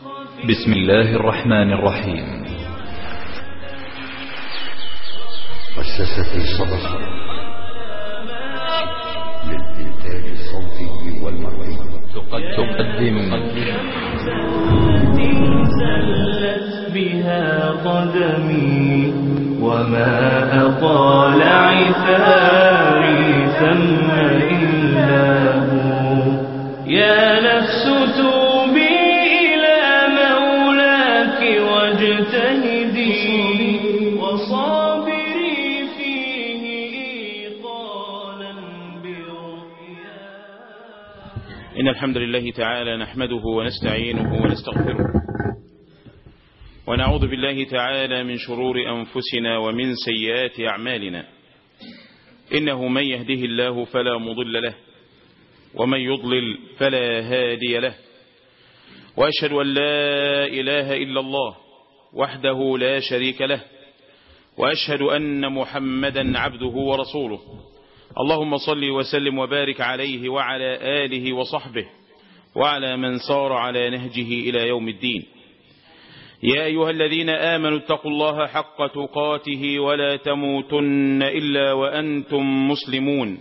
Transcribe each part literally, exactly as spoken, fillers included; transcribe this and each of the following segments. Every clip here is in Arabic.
بسم الله الرحمن الرحيم. مؤسسة الصدقة للإنتاج الصوتي والمرئي تقدم زلت بها قدمي وما أطال عثاري ثم إلا هو. يا نفس توبي إلى مولاك واجتهدي وصابري فيه إيقانا برؤيا. إن الحمد لله تعالى نحمده ونستعينه ونستغفره، ونعوذ بالله تعالى من شرور أنفسنا ومن سيئات أعمالنا. إنه من يهده الله فلا مضل له، ومن يضلل فلا هادي له، وأشهد أن لا إله إلا الله وحده لا شريك له، وأشهد أن محمدا عبده ورسوله. اللهم صل وسلم وبارك عليه وعلى آله وصحبه وعلى من سار على نهجه إلى يوم الدين. يا أيها الذين آمنوا اتقوا الله حق تقاته ولا تموتن إلا وأنتم مسلمون.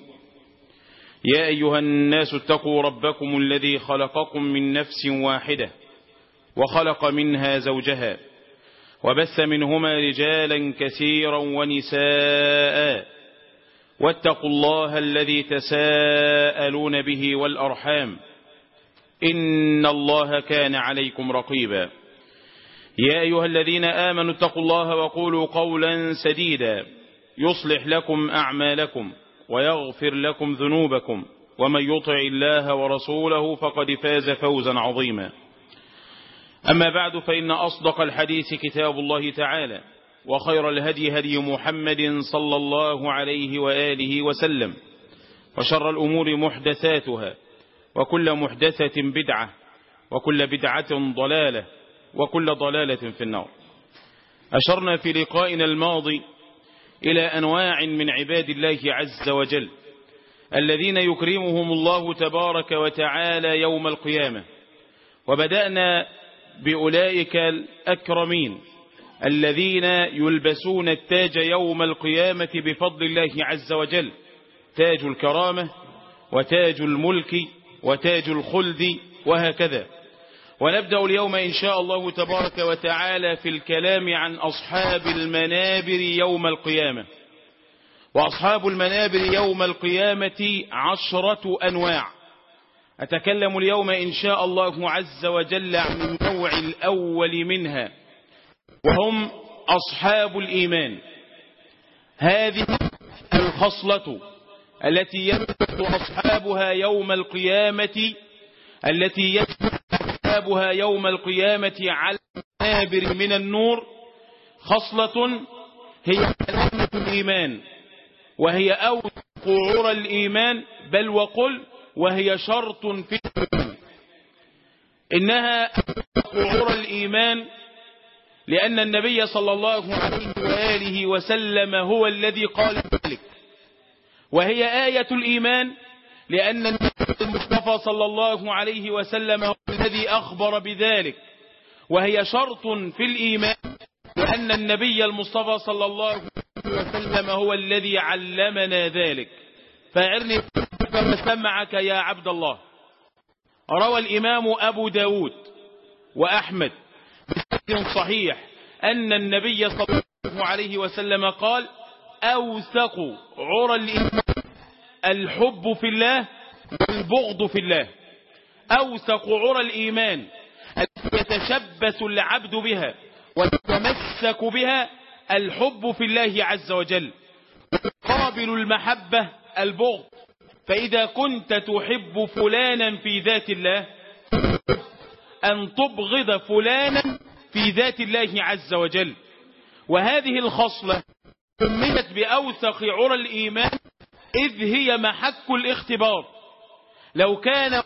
يا أيها الناس اتقوا ربكم الذي خلقكم من نفس واحدة وخلق منها زوجها وبث منهما رجالا كثيرا ونساء، واتقوا الله الذي تساءلون به والأرحام، إن الله كان عليكم رقيبا. يا أيها الذين آمنوا اتقوا الله وقولوا قولا سديدا يصلح لكم أعمالكم ويغفر لكم ذنوبكم، ومن يطع الله ورسوله فقد فاز فوزا عظيما. أما بعد، فإن أصدق الحديث كتاب الله تعالى، وخير الهدي هدي محمد صلى الله عليه وآله وسلم، وشر الأمور محدثاتها، وكل محدثة بدعة، وكل بدعة ضلالة، وكل ضلالة في النار. أشرنا في لقائنا الماضي إلى أنواع من عباد الله عز وجل الذين يكرمهم الله تبارك وتعالى يوم القيامة، وبدأنا بأولئك الأكرمين الذين يلبسون التاج يوم القيامة بفضل الله عز وجل، تاج الكرامة وتاج الملك وتاج الخلد وهكذا. ونبدأ اليوم إن شاء الله تبارك وتعالى في الكلام عن أصحاب المنابر يوم القيامة. وأصحاب المنابر يوم القيامة عشرة أنواع. أتكلم اليوم إن شاء الله عز وجل عن النوع الأول منها، وهم أصحاب الإيمان. هذه الخصلة التي يثبت أصحابها يوم القيامة التي يثبت أصحابها يوم القيامة على المنابر من النور، خصلة هي علامة الإيمان، وهي أوثق عرى الإيمان، بل وقل وهي شرط في الإيمان. إنها أوثق عرى الإيمان لأن النبي صلى الله عليه وآله وسلم هو الذي قال ذلك، وهي آية الإيمان لأن النبي المصطفى صلى الله عليه وسلم هو الذي أخبر بذلك، وهي شرط في الإيمان لأن النبي المصطفى صلى الله عليه وسلم هو الذي علمنا ذلك. فأعرني فمسمعك يا عبد الله. روى الإمام أبو داود وأحمد بسند صحيح أن النبي صلى الله عليه وسلم قال: أوثق عرى الإيمان الحب في الله والبغض في الله. أوثق عرى الإيمان التي يتشبث العبد بها ويتمسك بها الحب في الله عز وجل، قابل المحبة البغض. فإذا كنت تحب فلانا في ذات الله أن تبغض فلانا في ذات الله عز وجل. وهذه الخصلة سميت بأوثق عرى الإيمان إذ هي محك الاختبار. لو كان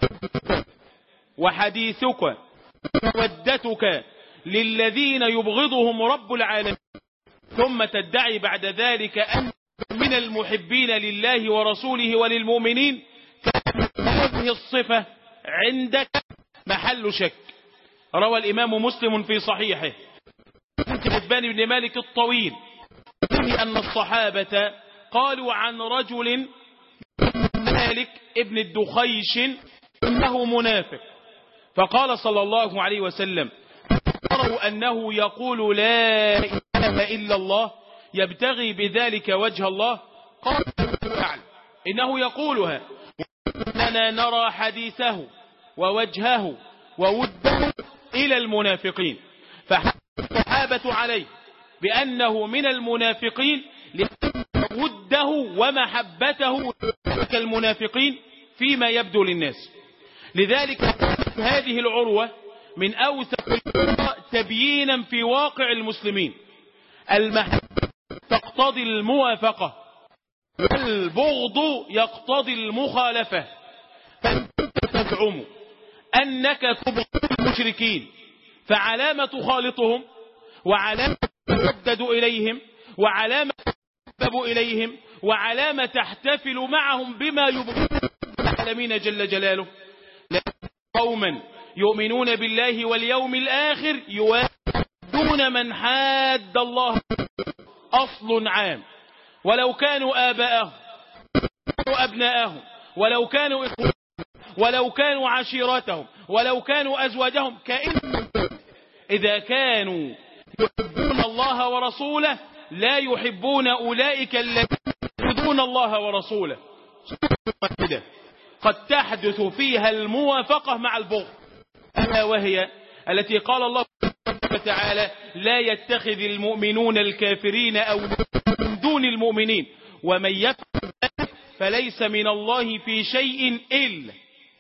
وحديثك وودتك للذين يبغضهم رب العالمين ثم تدعي بعد ذلك أن من المحبين لله ورسوله وللمؤمنين، كانت هذه الصفة عندك محل شك. روى الإمام مسلم في صحيحه عتبان بن مالك الطويل أن الصحابة قالوا عن رجل مالك ابن الدخيش إنه منافق، فقال صلى الله عليه وسلم تروا أنه يقول لا إله إلا الله يبتغي بذلك وجه الله؟ قال فعل إنه يقولها إننا نرى حديثه ووجهه ووده إلى المنافقين، فحث الصحابة عليه بأنه من المنافقين لأن وده ومحبته كالمنافقين فيما يبدو للناس. لذلك هذه العروة من أوثق تبيينا في واقع المسلمين. المحبة تقتضي الموافقة والبغض يقتضي المخالفة، فأنت تزعم أنك تبغض المشركين فعلامة تخالطهم وعلامة تردد إليهم وعلامة تحبب إليهم وعلامة تحتفل معهم بما يبغضون العالمين جل جلاله. قوما يؤمنون بالله واليوم الآخر يوادون من حاد الله، أصل عام، ولو كانوا آباءهم ولو أبناءهم ولو كانوا إخوانهم ولو كانوا عشيرتهم ولو كانوا أزواجهم، كأن إذا كانوا يحبون الله ورسوله لا يحبون أولئك الذين يحبون الله ورسوله. قد تحدث فيها الموافقة مع البغض، ألا وهي التي قال الله تعالى لا يتخذ المؤمنون الكافرين أو من دون المؤمنين ومن يفعل ذلك فليس من الله في شيء إلا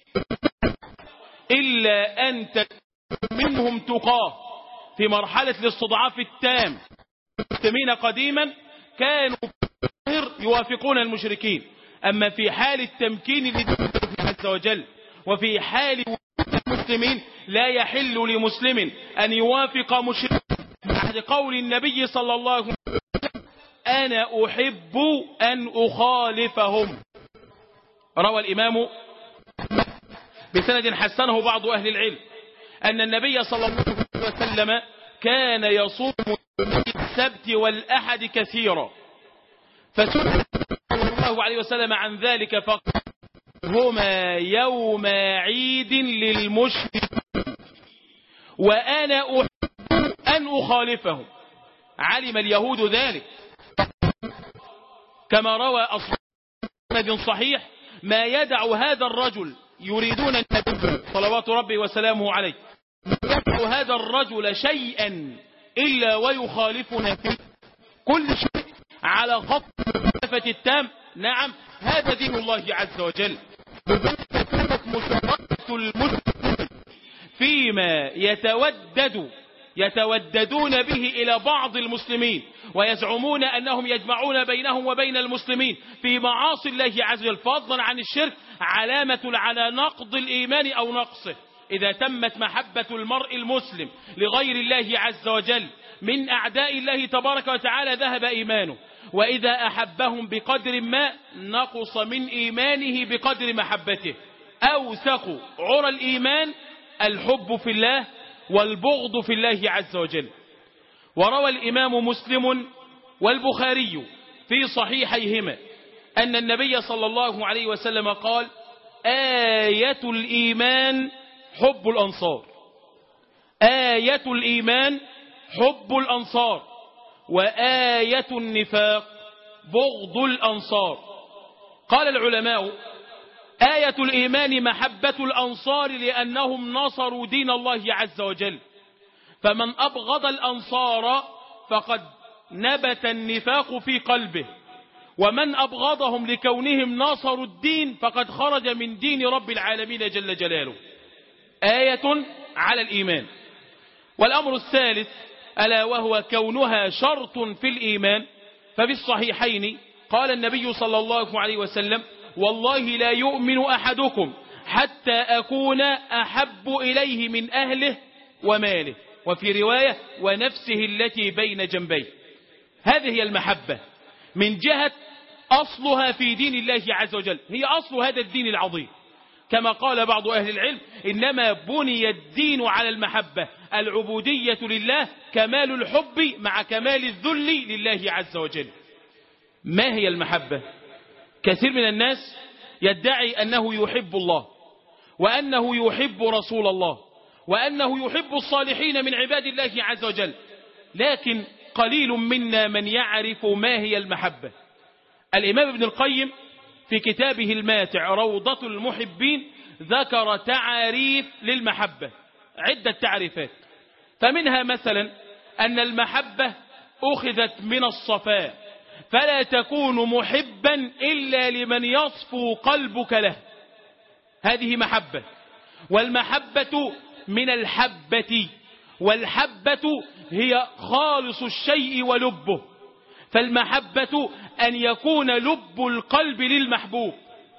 إلا أن منهم تقاه. في مرحلة الاستضعاف التام المسلمين قديما كانوا يوافقون المشركين، أما في حال التمكين لله عز وجل وفي حال المسلمين لا يحل لمسلم أن يوافق مشرك بعد قول النبي صلى الله عليه وسلم أنا أحب أن أخالفهم. روى الإمام بسند حسنه بعض أهل العلم أن النبي صلى الله عليه وسلم كان يصوم السبت والأحد كثيرا، فسئل صلى الله عليه وسلم عن ذلك فقال هما يوم عيد للمشركين وأنا أحب أن أخالفهم. علم اليهود ذلك كما روى أصحاب سند صحيح ما يدع هذا الرجل يريدون النبي صلوات ربي وسلامه عليه يدع هذا الرجل شيئا إلا ويخالفنا فيه كل شيء على خط المسافة التام. نعم هذا دين الله عز وجل. مشاركة المسلمين فيما يتودد يتوددون به إلى بعض المسلمين ويزعمون أنهم يجمعون بينهم وبين المسلمين في معاصي الله عز وجل فضلا عن الشرك علامة على نقض الإيمان أو نقصه. إذا تمت محبة المرء المسلم لغير الله عز وجل من أعداء الله تبارك وتعالى ذهب إيمانه، وإذا أحبهم بقدر ما نقص من إيمانه بقدر محبته. أوثق عرى الإيمان الحب في الله والبغض في الله عز وجل. وروى الإمام مسلم والبخاري في صحيحيهما أن النبي صلى الله عليه وسلم قال آية الإيمان حب الأنصار، آية الإيمان حب الأنصار، وآية النفاق بغض الأنصار. قال العلماء آية الإيمان محبة الأنصار لأنهم نصروا دين الله عز وجل، فمن أبغض الأنصار فقد نبت النفاق في قلبه، ومن أبغضهم لكونهم ناصروا الدين فقد خرج من دين رب العالمين جل جلاله. آية على الإيمان. والأمر الثالث ألا وهو كونها شرط في الإيمان، ففي الصحيحين قال النبي صلى الله عليه وسلم والله لا يؤمن أحدكم حتى أكون أحب إليه من أهله وماله، وفي رواية ونفسه التي بين جنبيه. هذه هي المحبة من جهة أصلها في دين الله عز وجل، هي أصل هذا الدين العظيم. كما قال بعض أهل العلم إنما بني الدين على المحبة، العبودية لله كمال الحب مع كمال الذل لله عز وجل. ما هي المحبة؟ كثير من الناس يدعي أنه يحب الله وأنه يحب رسول الله وأنه يحب الصالحين من عباد الله عز وجل، لكن قليل منا من يعرف ما هي المحبة. الإمام ابن القيم في كتابه الماتع روضة المحبين ذكر تعاريف للمحبة، عدة تعريفات، فمنها مثلا أن المحبة أخذت من الصفاء، فلا تكون محبا إلا لمن يصفو قلبك له، هذه محبة. والمحبة من الحبة، والحبة هي خالص الشيء ولبه، فالمحبة أن يكون لب القلب للمحبوب.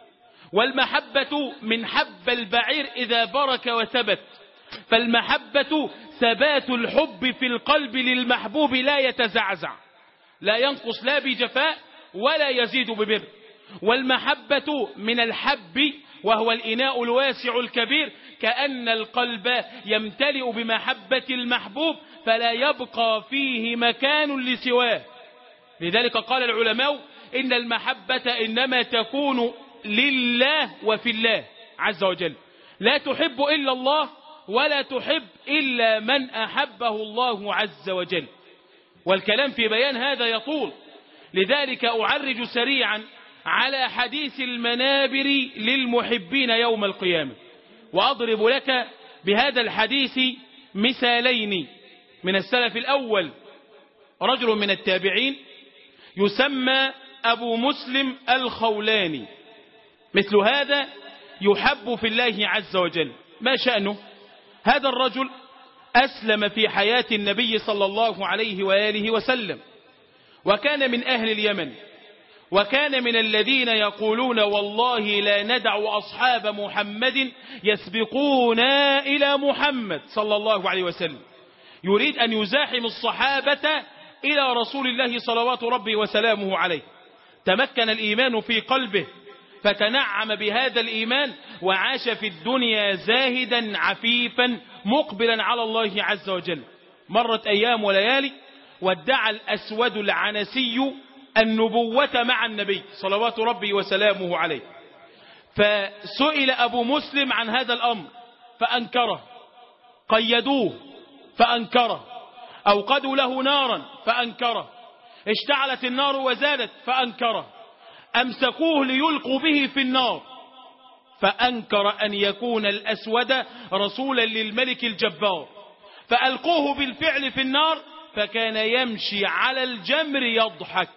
والمحبة من حب البعير إذا برك وثبت، فالمحبة ثبات الحب في القلب للمحبوب لا يتزعزع، لا ينقص لا بجفاء ولا يزيد ببر. والمحبة من الحب وهو الإناء الواسع الكبير، كأن القلب يمتلئ بمحبة المحبوب فلا يبقى فيه مكان لسواه. لذلك قال العلماء إن المحبة إنما تكون لله وفي الله عز وجل، لا تحب إلا الله ولا تحب إلا من أحبه الله عز وجل. والكلام في بيان هذا يطول، لذلك أعرج سريعا على حديث المنابر للمحبين يوم القيامة، وأضرب لك بهذا الحديث مثالين من السلف الأول. رجل من التابعين يسمى أبو مسلم الخولاني، مثل هذا يحب في الله عز وجل. ما شأنه؟ هذا الرجل أسلم في حياة النبي صلى الله عليه وآله وسلم، وكان من أهل اليمن، وكان من الذين يقولون والله لا ندع أصحاب محمد يسبقونا إلى محمد صلى الله عليه وسلم، يريد أن يزاحم الصحابة إلى رسول الله صلوات ربي وسلامه عليه. تمكن الإيمان في قلبه فتنعم بهذا الإيمان، وعاش في الدنيا زاهدا عفيفا مقبلا على الله عز وجل. مرت أيام وليالي، وادعى الأسود العنسي النبوة مع النبي صلوات ربي وسلامه عليه، فسئل أبو مسلم عن هذا الأمر فأنكره، قيدوه فأنكره، أوقدوا له نارا فأنكره، اشتعلت النار وزادت فأنكره، أمسكوه ليلقوا به في النار فأنكر أن يكون الأسود رسولا للملك الجبار، فألقوه بالفعل في النار فكان يمشي على الجمر يضحك.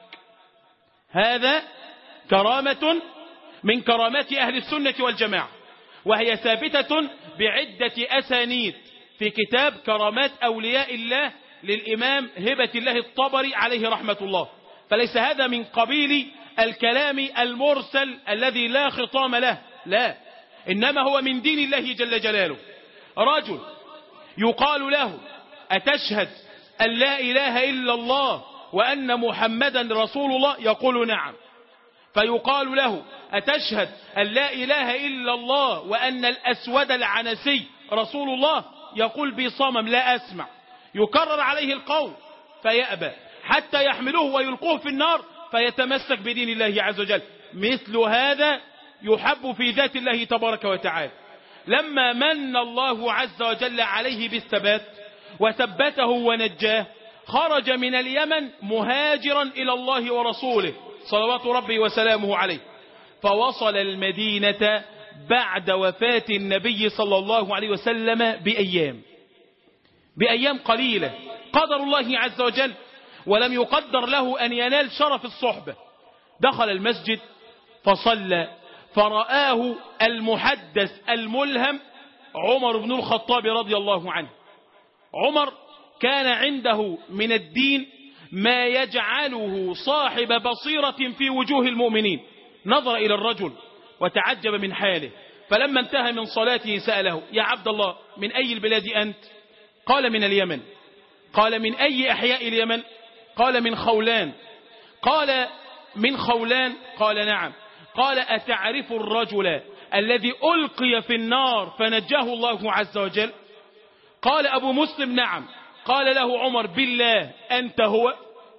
هذا كرامة من كرامات أهل السنة والجماعة، وهي ثابتة بعدة أسانيد في كتاب كرامات أولياء الله للإمام هبة الله الطبري عليه رحمة الله. فليس هذا من قبيل الكلام المرسل الذي لا خطام له، لا، إنما هو من دين الله جل جلاله. رجل يقال له أتشهد أن لا إله إلا الله وأن محمدا رسول الله؟ يقول نعم. فيقال له أتشهد أن لا إله إلا الله وأن الأسود العنسي رسول الله؟ يقول بصمم لا أسمع. يكرر عليه القول فيأبى حتى يحملوه ويلقوه في النار فيتمسك بدين الله عز وجل. مثل هذا يحب في ذات الله تبارك وتعالى. لما من الله عز وجل عليه بالثبات وثبته ونجاه، خرج من اليمن مهاجرا إلى الله ورسوله صلوات ربي وسلامه عليه، فوصل المدينة بعد وفاة النبي صلى الله عليه وسلم بأيام بأيام قليلة، قدر الله عز وجل، ولم يقدر له أن ينال شرف الصحبة. دخل المسجد فصلى، فرآه المحدث الملهم عمر بن الخطاب رضي الله عنه. عمر كان عنده من الدين ما يجعله صاحب بصيرة في وجوه المؤمنين. نظر إلى الرجل وتعجب من حاله، فلما انتهى من صلاته سأله: يا عبد الله، من أي البلاد أنت؟ قال: من اليمن. قال: من أي أحياء اليمن؟ قال: من خولان. قال: من خولان؟ قال: نعم. قال: أتعرف الرجل الذي ألقي في النار فنجاه الله عز وجل؟ قال أبو مسلم نعم. قال له عمر بالله أنت هو؟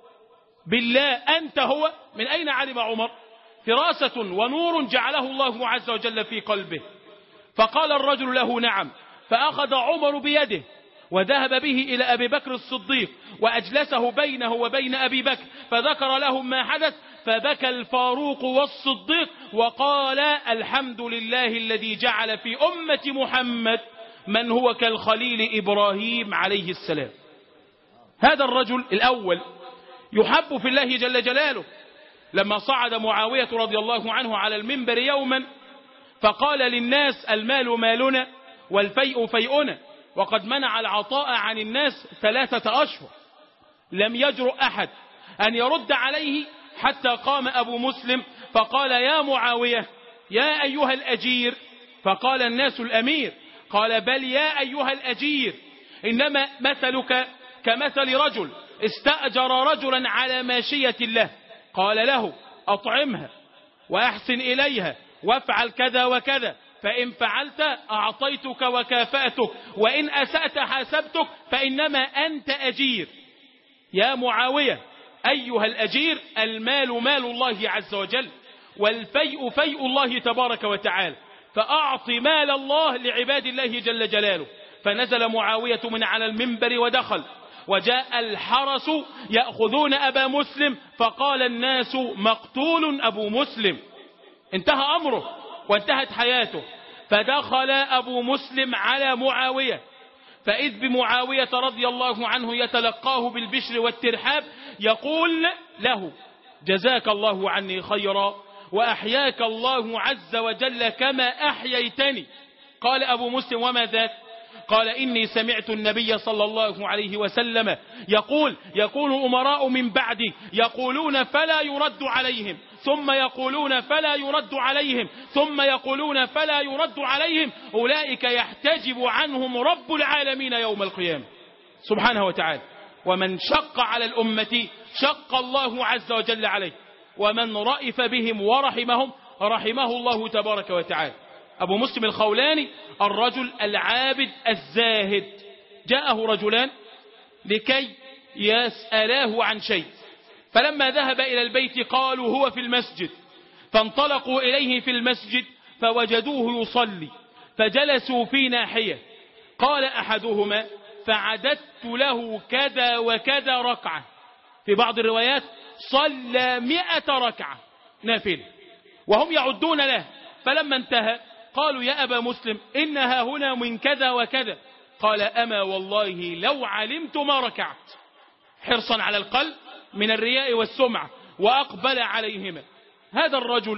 بالله أنت هو؟ من أين علم عمر؟ فراسة ونور جعله الله عز وجل في قلبه. فقال الرجل له نعم، فأخذ عمر بيده وذهب به إلى أبي بكر الصديق وأجلسه بينه وبين أبي بكر فذكر لهم ما حدث، فبكى الفاروق والصديق وقال الحمد لله الذي جعل في أمة محمد من هو كالخليل إبراهيم عليه السلام. هذا الرجل الأول يحب في الله جل جلاله. لما صعد معاوية رضي الله عنه على المنبر يوما فقال للناس المال مالنا والفيء فيئنا، وقد منع العطاء عن الناس ثلاثة أشهر. لم يجرؤ أحد أن يرد عليه حتى قام أبو مسلم فقال يا معاوية يا أيها الأجير، فقال الناس الأمير، قال بل يا أيها الأجير، إنما مثلك كمثل رجل استأجر رجلا على ماشية له، قال له أطعمها وأحسن إليها وافعل كذا وكذا، فإن فعلت أعطيتك وكافأتك، وإن أسأت حاسبتك، فإنما أنت أجير. يا معاوية أيها الأجير، المال مال الله عز وجل، والفيء فيء الله تبارك وتعالى، فأعط مال الله لعباد الله جل جلاله. فنزل معاوية من على المنبر ودخل، وجاء الحرس يأخذون أبا مسلم، فقال الناس مقتول أبو مسلم. انتهى أمره وانتهت حياته. فدخل أبو مسلم على معاوية، فإذ بمعاوية رضي الله عنه يتلقاه بالبشر والترحاب، يقول له جزاك الله عني خيرا وأحياك الله عز وجل كما أحييتني. قال أبو مسلم وما ذاك؟ قال إني سمعت النبي صلى الله عليه وسلم يقول يكون أمراء من بعدي يقولون فلا يرد عليهم، ثم يقولون فلا يرد عليهم، ثم يقولون فلا يرد عليهم، أولئك يحتجب عنهم رب العالمين يوم القيامة سبحانه وتعالى. ومن شق على الأمة شق الله عز وجل عليه، ومن رأف بهم ورحمهم رحمه الله تبارك وتعالى. أبو مسلم الخولاني الرجل العابد الزاهد، جاءه رجلان لكي يسألاه عن شيء، فلما ذهب إلى البيت قالوا هو في المسجد، فانطلقوا إليه في المسجد فوجدوه يصلي، فجلسوا في ناحية. قال أحدهما فعددت له كذا وكذا ركعة، في بعض الروايات صلى مئة ركعة نافلة وهم يعدون له. فلما انتهى قالوا يا أبا مسلم إنها هنا من كذا وكذا. قال أما والله لو علمت ما ركعت، حرصا على القلب من الرياء والسمعة، وأقبل عليهما. هذا الرجل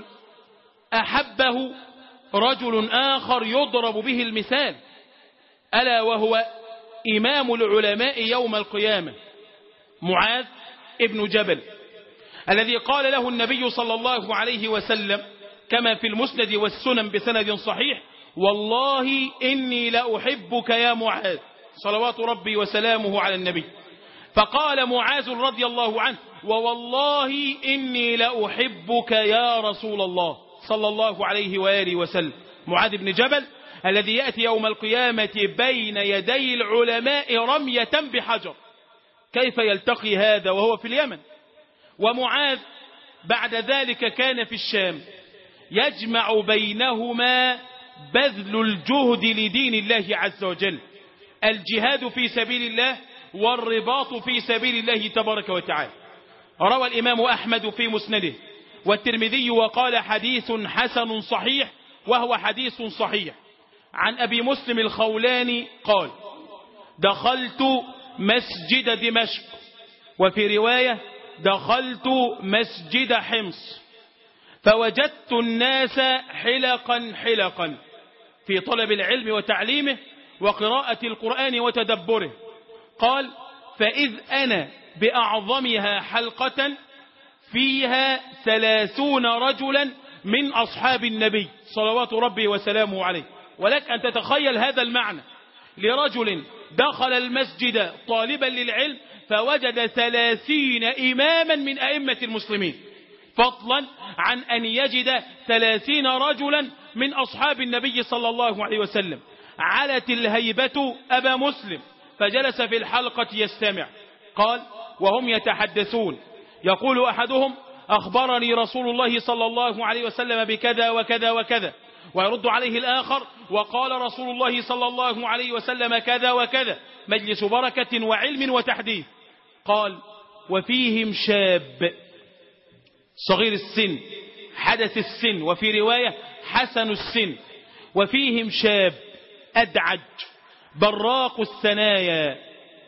أحبه رجل آخر يضرب به المثال، ألا وهو إمام العلماء يوم القيامة معاذ ابن جبل، الذي قال له النبي صلى الله عليه وسلم كما في المسند والسنن بسند صحيح والله إني لأحبك يا معاذ، صلوات ربي وسلامه على النبي. فقال معاذ رضي الله عنه ووالله إني لأحبك يا رسول الله صلى الله عليه وآله وسلم. معاذ بن جبل الذي يأتي يوم القيامة بين يدي العلماء رمية بحجر، كيف يلتقي هذا وهو في اليمن؟ ومعاذ بعد ذلك كان في الشام، يجمع بينهما بذل الجهد لدين الله عز وجل، الجهاد في سبيل الله والرباط في سبيل الله تبارك وتعالى. روى الإمام أحمد في مسنده والترمذي وقال حديث حسن صحيح، وهو حديث صحيح، عن أبي مسلم الخولاني قال دخلت مسجد دمشق، وفي رواية دخلت مسجد حمص، فوجدت الناس حلقا حلقا في طلب العلم وتعليمه وقراءة القرآن وتدبره. قال فإذ أنا بأعظمها حلقة فيها ثلاثون رجلا من أصحاب النبي صلوات ربي وسلامه عليه. ولك أن تتخيل هذا المعنى، لرجل دخل المسجد طالبا للعلم فوجد ثلاثين إماما من أئمة المسلمين، فضلا عن أن يجد ثلاثين رجلا من أصحاب النبي صلى الله عليه وسلم. علت الهيبة أبا مسلم فجلس في الحلقة يستمع. قال وهم يتحدثون يقول أحدهم أخبرني رسول الله صلى الله عليه وسلم بكذا وكذا وكذا، ويرد عليه الآخر وقال رسول الله صلى الله عليه وسلم كذا وكذا. مجلس بركة وعلم وتحديث. قال وفيهم شاب صغير السن حدث السن، وفي رواية حسن السن، وفيهم شاب أدعج براق الثنايا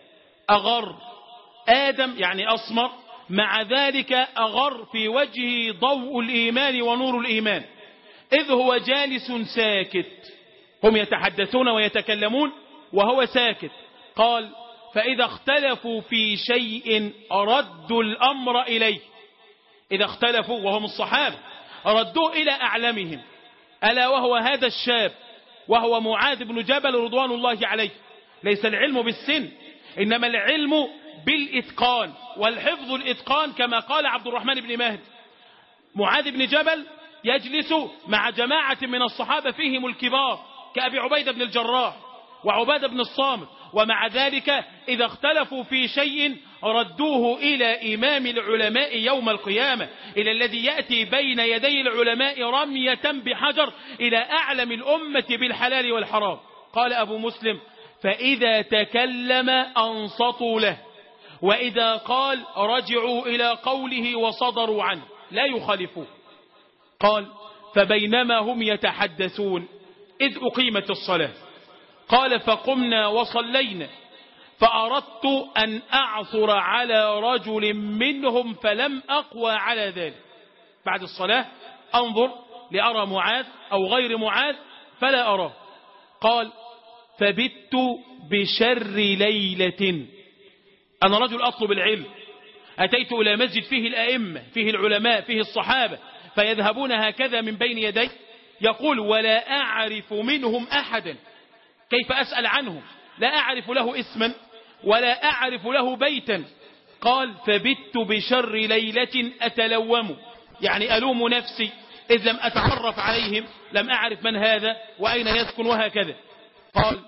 أغر آدم يعني أسمر، مع ذلك أغر في وجهه ضوء الإيمان ونور الإيمان، إذ هو جالس ساكت. هم يتحدثون ويتكلمون وهو ساكت. قال فإذا اختلفوا في شيء ردوا الأمر إليه. إذا اختلفوا وهم الصحابة ردوا إلى أعلمهم، ألا وهو هذا الشاب وهو معاذ بن جبل رضوان الله عليه. ليس العلم بالسن، إنما العلم بالإتقان والحفظ الإتقان، كما قال عبد الرحمن بن مهدي. معاذ بن جبل يجلس مع جماعة من الصحابة فيهم الكبار كأبي عبيدة بن الجراح وعبادة بن الصامت، ومع ذلك إذا اختلفوا في شيء ردوه إلى إمام العلماء يوم القيامة، إلى الذي يأتي بين يدي العلماء رمية بحجر إلى أعلم الأمة بالحلال والحرام. قال أبو مسلم فإذا تكلم أنصتوا له، وإذا قال رجعوا إلى قوله وصدروا عنه لا يخالفوا. قال فبينما هم يتحدثون إذ أقيمت الصلاة. قال فقمنا وصلينا، فأردت أن أعثر على رجل منهم فلم أقوى على ذلك. بعد الصلاة أنظر لأرى معاذ أو غير معاذ فلا أراه. قال فبت بشر ليلة. أنا رجل أطلب العلم، أتيت إلى مسجد فيه الأئمة فيه العلماء فيه الصحابة، فيذهبون هكذا من بين يدي. يقول ولا أعرف منهم أحدا، كيف أسأل عنهم؟ لا أعرف له اسما ولا أعرف له بيتا. قال فبت بشر ليلة أتلوم، يعني ألوم نفسي إذ لم أتعرف عليهم، لم أعرف من هذا وأين يسكن وهكذا. قال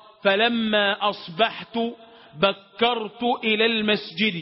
فلما أصبحت بكرت إلى المسجد،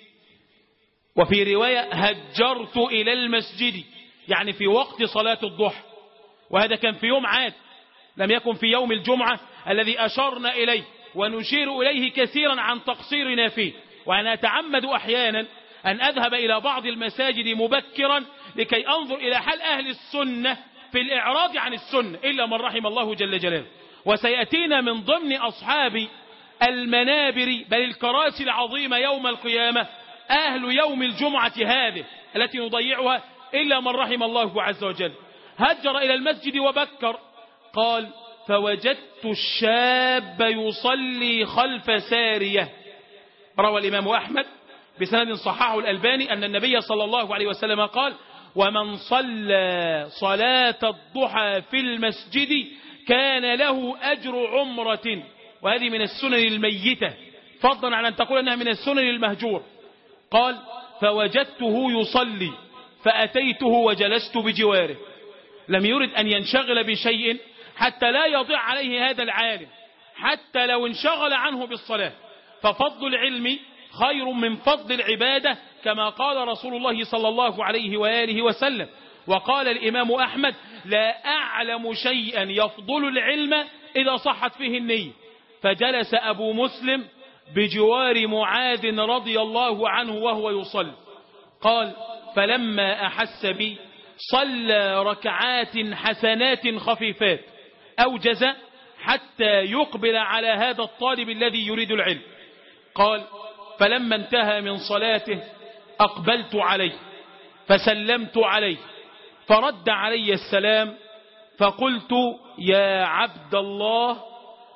وفي رواية هجرت إلى المسجد، يعني في وقت صلاة الضحى، وهذا كان في يوم عاد، لم يكن في يوم الجمعة الذي أشرنا إليه ونشير إليه كثيرا عن تقصيرنا فيه. وأنا أتعمد أحيانا أن أذهب إلى بعض المساجد مبكرا لكي أنظر إلى حال أهل السنة في الإعراض عن السنة إلا من رحم الله جل جلاله. وسيأتينا من ضمن أصحاب المنابر بل الكراسي العظيمة يوم القيامة أهل يوم الجمعة هذه التي نضيعها إلا من رحم الله عز وجل. هجر إلى المسجد وبكر. قال فوجدت الشاب يصلي خلف سارية. روى الإمام أحمد بسند صححه الألباني أن النبي صلى الله عليه وسلم قال ومن صلى صلاة الضحى في المسجد كان له أجر عمرة. وهذه من السنن الميتة فضلا عن أن تقول أنها من السنن المهجور. قال فوجدته يصلي فأتيته وجلست بجواره. لم يرد أن ينشغل بشيء حتى لا يضيع عليه هذا العالم، حتى لو انشغل عنه بالصلاة. ففضل العلم خير من فضل العبادة كما قال رسول الله صلى الله عليه وآله وسلم. وقال الإمام أحمد لا أعلم شيئا يفضل العلم إذا صحت فيه النية. فجلس أبو مسلم بجوار معاذ رضي الله عنه وهو يصلي. قال فلما أحس بي صلى ركعات حسنات خفيفات أوجز حتى يقبل على هذا الطالب الذي يريد العلم. قال فلما انتهى من صلاته أقبلت عليه فسلمت عليه فرد علي السلام فقلت يا عبد الله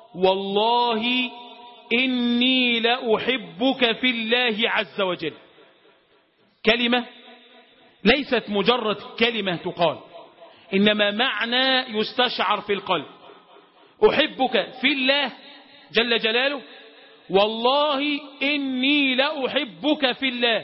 والله إني لأحبك في الله عز وجل. كلمة ليست مجرد كلمة تقال، إنما معنى يستشعر في القلب. أحبك في الله جل جلاله، والله إني لأحبك في الله.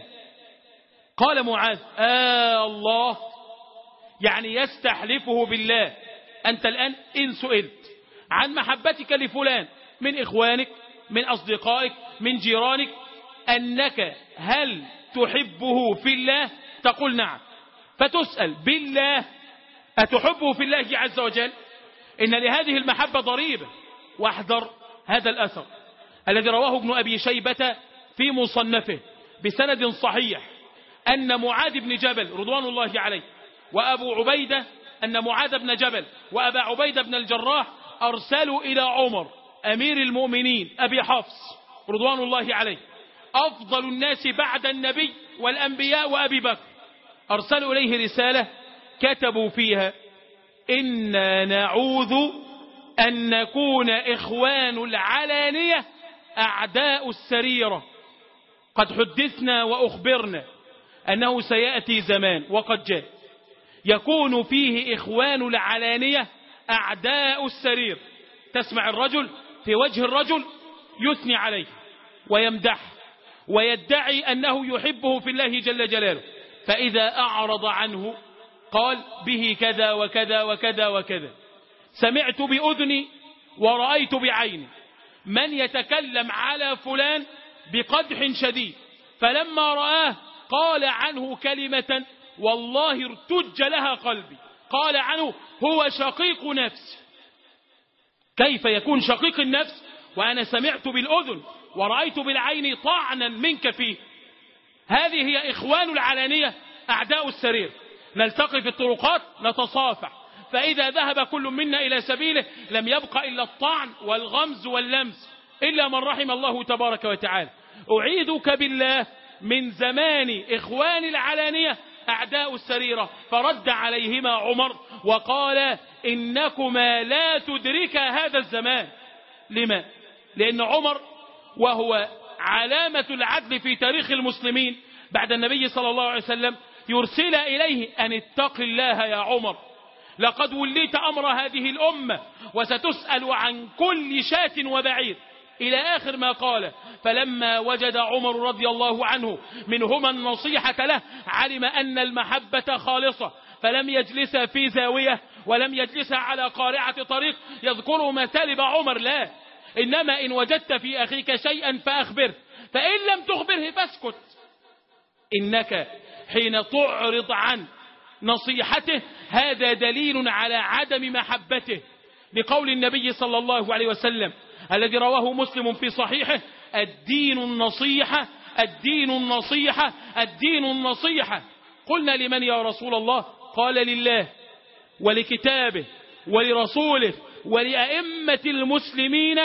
قال معاذ آه الله، يعني يستحلفه بالله أنت الآن إن سئلت عن محبتك لفلان من إخوانك من أصدقائك من جيرانك أنك هل تحبه في الله تقول نعم، فتسأل بالله أتحبه في الله عز وجل؟ إن لهذه المحبة ضريبة. واحذر هذا الأثر الذي رواه ابن أبي شيبة في مصنفه بسند صحيح أن معاذ بن جبل رضوان الله عليه وأبو عبيدة أن معاذ بن جبل وأبا عبيدة بن الجراح أرسلوا إلى عمر أمير المؤمنين أبي حفص رضوان الله عليه أفضل الناس بعد النبي والأنبياء وأبي بكر، أرسلوا إليه رسالة كتبوا فيها إنا نعوذ أن نكون إخوان العلانية أعداء السريرة، قد حدثنا وأخبرنا أنه سيأتي زمان وقد جاء يكون فيه إخوان العلانية أعداء السرير. تسمع الرجل في وجه الرجل يثني عليه ويمدح ويدعي أنه يحبه في الله جل جلاله، فإذا أعرض عنه قال به كذا وكذا وكذا وكذا. سمعت بأذني ورأيت بعيني من يتكلم على فلان بقدح شديد، فلما رآه قال عنه كلمة والله ارتج لها قلبي، قال عنه هو شقيق نفس. كيف يكون شقيق النفس وأنا سمعت بالأذن ورأيت بالعين طعنا منك فيه؟ هذه هي إخوان العلانية أعداء السرير. نلتقي في الطرقات نتصافح، فإذا ذهب كل منا إلى سبيله لم يبق إلا الطعن والغمز واللمس إلا من رحم الله تبارك وتعالى. أعيذك بالله من زمان إخوان العلانية أعداء السريرة. فرد عليهما عمر وقال إنكما لا تدرك هذا الزمان. لما؟ لأن عمر وهو علامة العدل في تاريخ المسلمين بعد النبي صلى الله عليه وسلم يرسل إليه أن اتق الله يا عمر، لقد وليت أمر هذه الأمة وستسأل عن كل شاة وبعير إلى آخر ما قال. فلما وجد عمر رضي الله عنه منهما النصيحة له علم أن المحبة خالصة، فلم يجلس في زاوية ولم يجلس على قارعة طريق يذكر مثالب عمر، لا، إنما إن وجدت في أخيك شيئا فأخبره، فإن لم تخبره فاسكت. إنك حين تعرض عن نصيحته هذا دليل على عدم محبته، بقول النبي صلى الله عليه وسلم الذي رواه مسلم في صحيحه الدين النصيحة الدين النصيحة الدين النصيحة. قلنا لمن يا رسول الله؟ قال لله ولكتابه ولرسوله ولأئمة المسلمين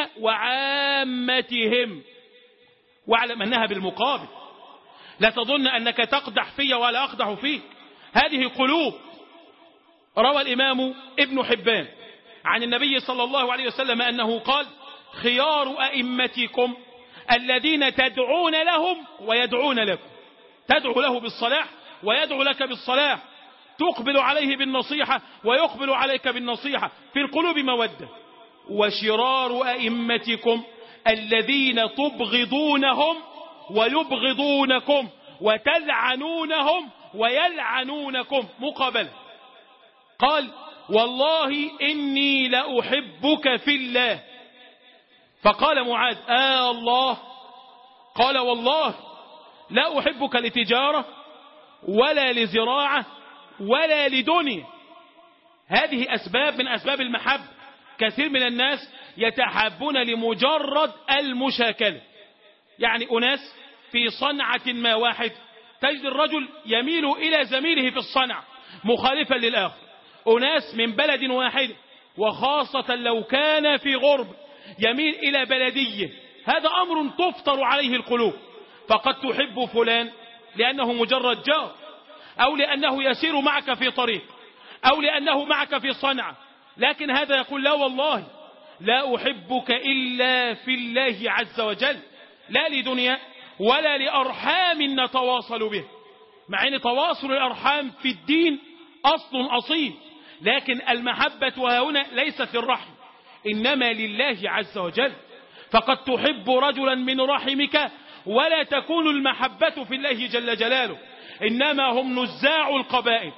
وعامتهم. واعلم أنها بالمقابل، لا تظن أنك تقدح في ولا أقدح فيك، هذه قلوب. روى الإمام ابن حبان عن النبي صلى الله عليه وسلم أنه قال خيار أئمتكم الذين تدعون لهم ويدعون لكم. تدعو له بالصلاح ويدعو لك بالصلاح، تقبل عليه بالنصيحة ويقبل عليك بالنصيحة، في القلوب مودة. وشرار أئمتكم الذين تبغضونهم ويبغضونكم وتلعنونهم ويلعنونكم. مقابلة. قال والله إني لأحبك في الله. فقال معاذ آه الله؟ قال والله لا أحبك لتجارة ولا لزراعة ولا لدنيا. هذه أسباب من أسباب المحب. كثير من الناس يتحابون لمجرد المشاكلة، يعني أناس في صنعة ما واحد تجد الرجل يميل إلى زميله في الصنعة مخالفا للآخر. أناس من بلد واحد وخاصة لو كان في غرب يميل إلى بلديه، هذا أمر تفطر عليه القلوب. فقد تحب فلان لأنه مجرد جار، أو لأنه يسير معك في طريق، أو لأنه معك في صنعة، لكن هذا يقول لا والله لا أحبك إلا في الله عز وجل، لا لدنيا ولا لأرحام نتواصل به. مع أن تواصل الأرحام في الدين أصل أصيل، لكن المحبة هنا ليست في الرحم إنما لله عز وجل. فقد تحب رجلا من رحمك ولا تكون المحبة في الله جل جلاله، إنما هم نزاع القبائل،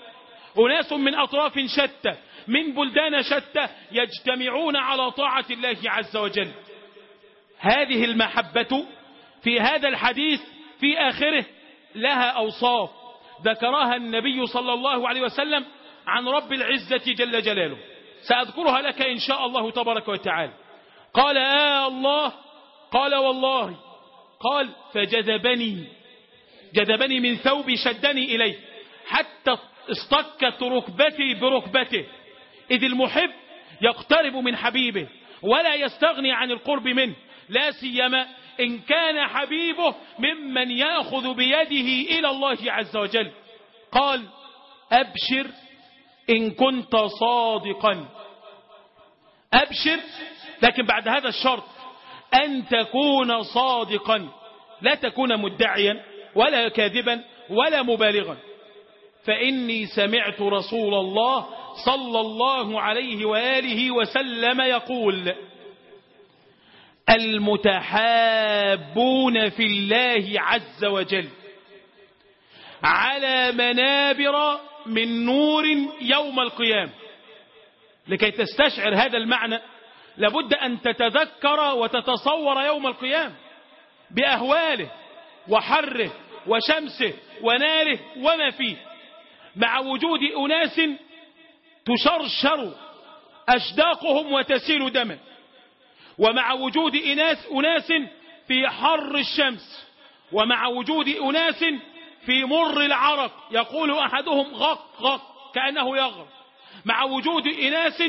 أناس من أطراف شتى من بلدان شتى يجتمعون على طاعة الله عز وجل. هذه المحبة في هذا الحديث في آخره لها أوصاف ذكرها النبي صلى الله عليه وسلم عن رب العزة جل جلاله، سأذكرها لك إن شاء الله تبارك وتعالى. قال آه الله، قال والله، قال فجذبني جذبني من ثوبي شدني إليه حتى اصطكت ركبتي بركبته. إذ المحب يقترب من حبيبه ولا يستغني عن القرب منه، لا سيما إن كان حبيبه ممن يأخذ بيده إلى الله عز وجل. قال أبشر إن كنت صادقا، أبشر، لكن بعد هذا الشرط أن تكون صادقا، لا تكون مدعيا ولا كاذبا ولا مبالغا. فإني سمعت رسول الله صلى الله عليه وآله وسلم يقول المتحابون في الله عز وجل على منابر من نور يوم القيامة. لكي تستشعر هذا المعنى لابد أن تتذكر وتتصور يوم القيامة بأهواله وحره وشمسه وناره وما فيه، مع وجود أناس تشرشر أشداقهم وتسيل دما، ومع وجود أناس, أناس في حر الشمس، ومع وجود أناس في مر العرق يقول أحدهم غق غق كأنه يغرق، مع وجود أناس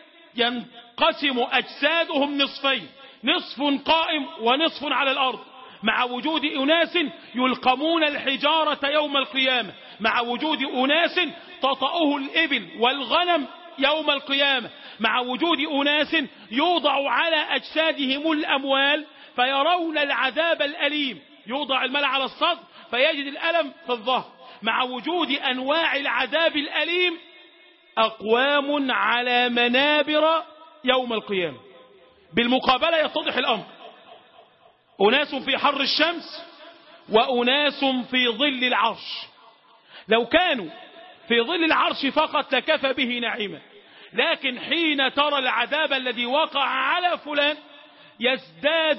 ينقسم أجسادهم نصفين، نصف قائم ونصف على الأرض، مع وجود أناس يلقمون الحجارة يوم القيامة، مع وجود أناس تطأه الإبل والغنم يوم القيامة، مع وجود أناس يوضع على أجسادهم الأموال فيرون العذاب الأليم، يوضع المال على الصدر فيجد الألم في الظهر، مع وجود أنواع العذاب الأليم أقوام على منابر يوم القيامة. بالمقابلة يتضح الأمر، أناس في حر الشمس وأناس في ظل العرش. لو كانوا في ظل العرش فقط لكفى به نعيما، لكن حين ترى العذاب الذي وقع على فلان يزداد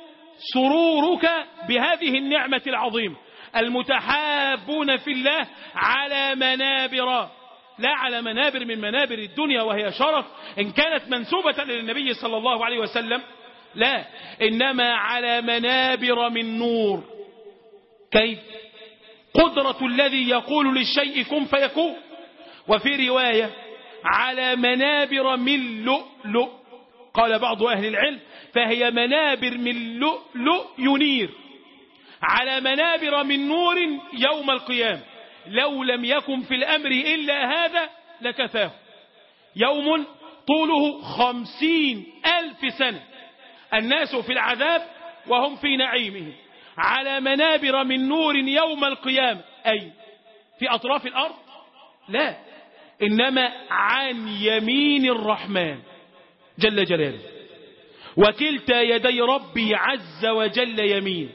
سرورك بهذه النعمة العظيمة. المتحابون في الله على منابر، لا على منابر من منابر الدنيا وهي شرف إن كانت منسوبة للنبي صلى الله عليه وسلم، لا، إنما على منابر من نور. كيف؟ قدرة الذي يقول للشيء كن فيكون. وفي رواية على منابر من لؤلؤ، قال بعض أهل العلم فهي منابر من لؤلؤ ينير، على منابر من نور يوم القيامة. لو لم يكن في الأمر إلا هذا لكفاه. يوم طوله خمسين ألف سنة، الناس في العذاب وهم في نعيمهم، على منابر من نور يوم القيامة. أي في أطراف الأرض؟ لا، إنما عن يمين الرحمن جل جلاله. وكلتا يدي ربي عز وجل يمين،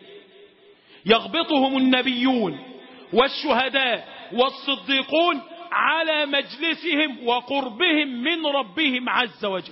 يغبطهم النبيون والشهداء والصديقون على مجلسهم وقربهم من ربهم عز وجل.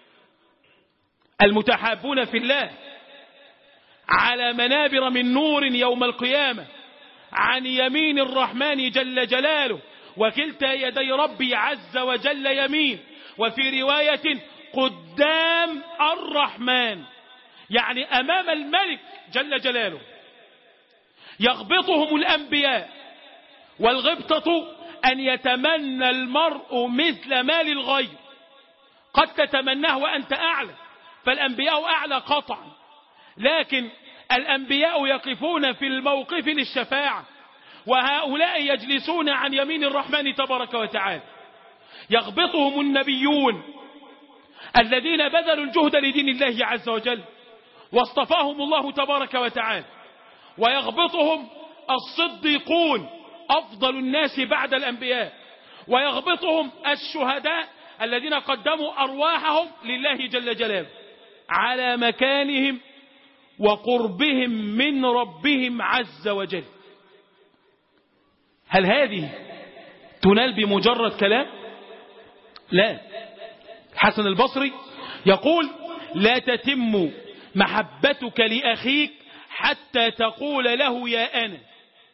المتحابون في الله على منابر من نور يوم القيامة عن يمين الرحمن جل جلاله. وكلتا يدي ربي عز وجل يمين. وفي رواية قدام الرحمن، يعني أمام الملك جل جلاله. يغبطهم الأنبياء، والغبطة أن يتمنى المرء مثل مال الغير. قد تتمناه وأنت أعلى، فالأنبياء أعلى قطعا، لكن الأنبياء يقفون في الموقف للشفاعة، وهؤلاء يجلسون عن يمين الرحمن تبارك وتعالى. يغبطهم النبيون الذين بذلوا الجهد لدين الله عز وجل واصطفاهم الله تبارك وتعالى. ويغبطهم الصديقون أفضل الناس بعد الأنبياء. ويغبطهم الشهداء الذين قدموا أرواحهم لله جل جلاله على مكانهم وقربهم من ربهم عز وجل. هل هذه تنال بمجرد كلام؟ لا. حسن البصري يقول لا تتم محبتك لأخيك حتى تقول له يا أنا.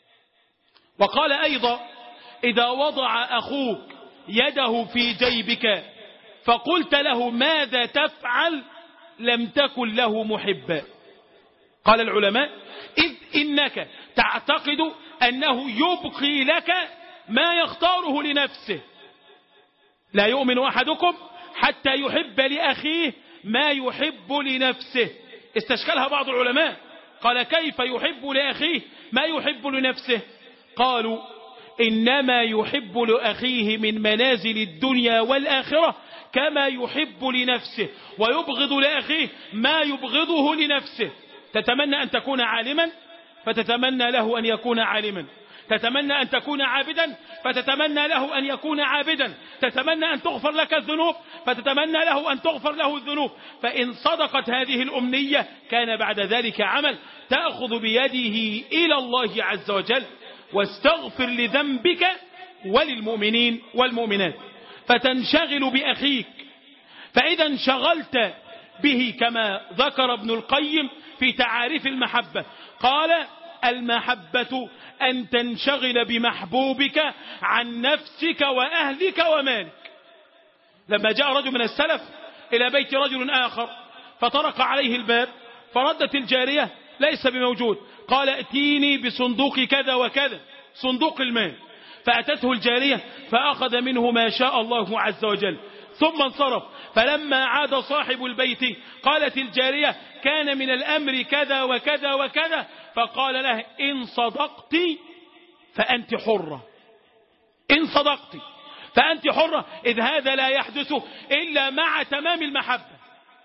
وقال أيضا إذا وضع أخوك يده في جيبك فقلت له ماذا تفعل لم تكن له محبا. قال العلماء إذ إنك تعتقد أنه يبقي لك ما يختاره لنفسه. لا يؤمن أحدكم حتى يحب لأخيه ما يحب لنفسه. استشكلها بعض العلماء قال كيف يحب لأخيه ما يحب لنفسه؟ قالوا إنما يحب لأخيه من منازل الدنيا والآخرة كما يحب لنفسه، ويبغض لأخيه ما يبغضه لنفسه. تتمنى أن تكون عالما فتتمنى له أن يكون عالما، تتمنى أن تكون عابدا فتتمنى له أن يكون عابدا، تتمنى أن تغفر لك الذنوب فتتمنى له أن تغفر له الذنوب. فإن صدقت هذه الأمنية كان بعد ذلك عمل تأخذ بيده إلى الله عز وجل واستغفر لذنبك وللمؤمنين والمؤمنات. فتنشغل بأخيك، فإذا انشغلت به كما ذكر ابن القيم في تعاريف المحبة قال المحبة أن تنشغل بمحبوبك عن نفسك وأهلك ومالك. لما جاء رجل من السلف إلى بيت رجل آخر فطرق عليه الباب فردت الجارية ليس بموجود، قال ائتيني بصندوق كذا وكذا، صندوق المال. فأتته الجارية فأخذ منه ما شاء الله عز وجل ثم انصرف. فلما عاد صاحب البيت قالت الجارية كان من الأمر كذا وكذا وكذا، فقال له إن صدقت فأنت حرة، إن صدقت فأنت حرة، إذ هذا لا يحدث إلا مع تمام المحبة.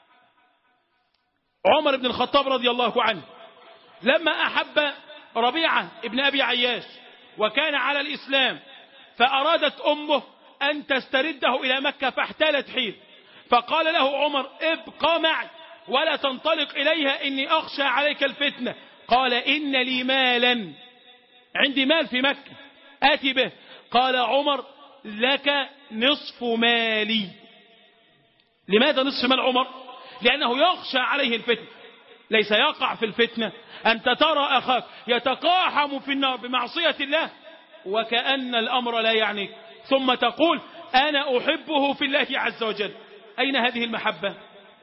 عمر بن الخطاب رضي الله عنه لما أحب ربيعة ابن أبي عياش وكان على الإسلام فأرادت أمه أن تسترده إلى مكة فاحتالت حيل، فقال له عمر ابقى معي ولا تنطلق إليها إني أخشى عليك الفتنة. قال إن لي مالا، عندي مال في مكة آتي به. قال عمر لك نصف مالي. لماذا نصف مال عمر؟ لأنه يخشى عليه الفتنة، ليس يقع في الفتنة. أنت ترى أخاك يتقاحم في النار بمعصية الله وكأن الأمر لا يعنيك، ثم تقول أنا أحبه في الله عز وجل. أين هذه المحبة؟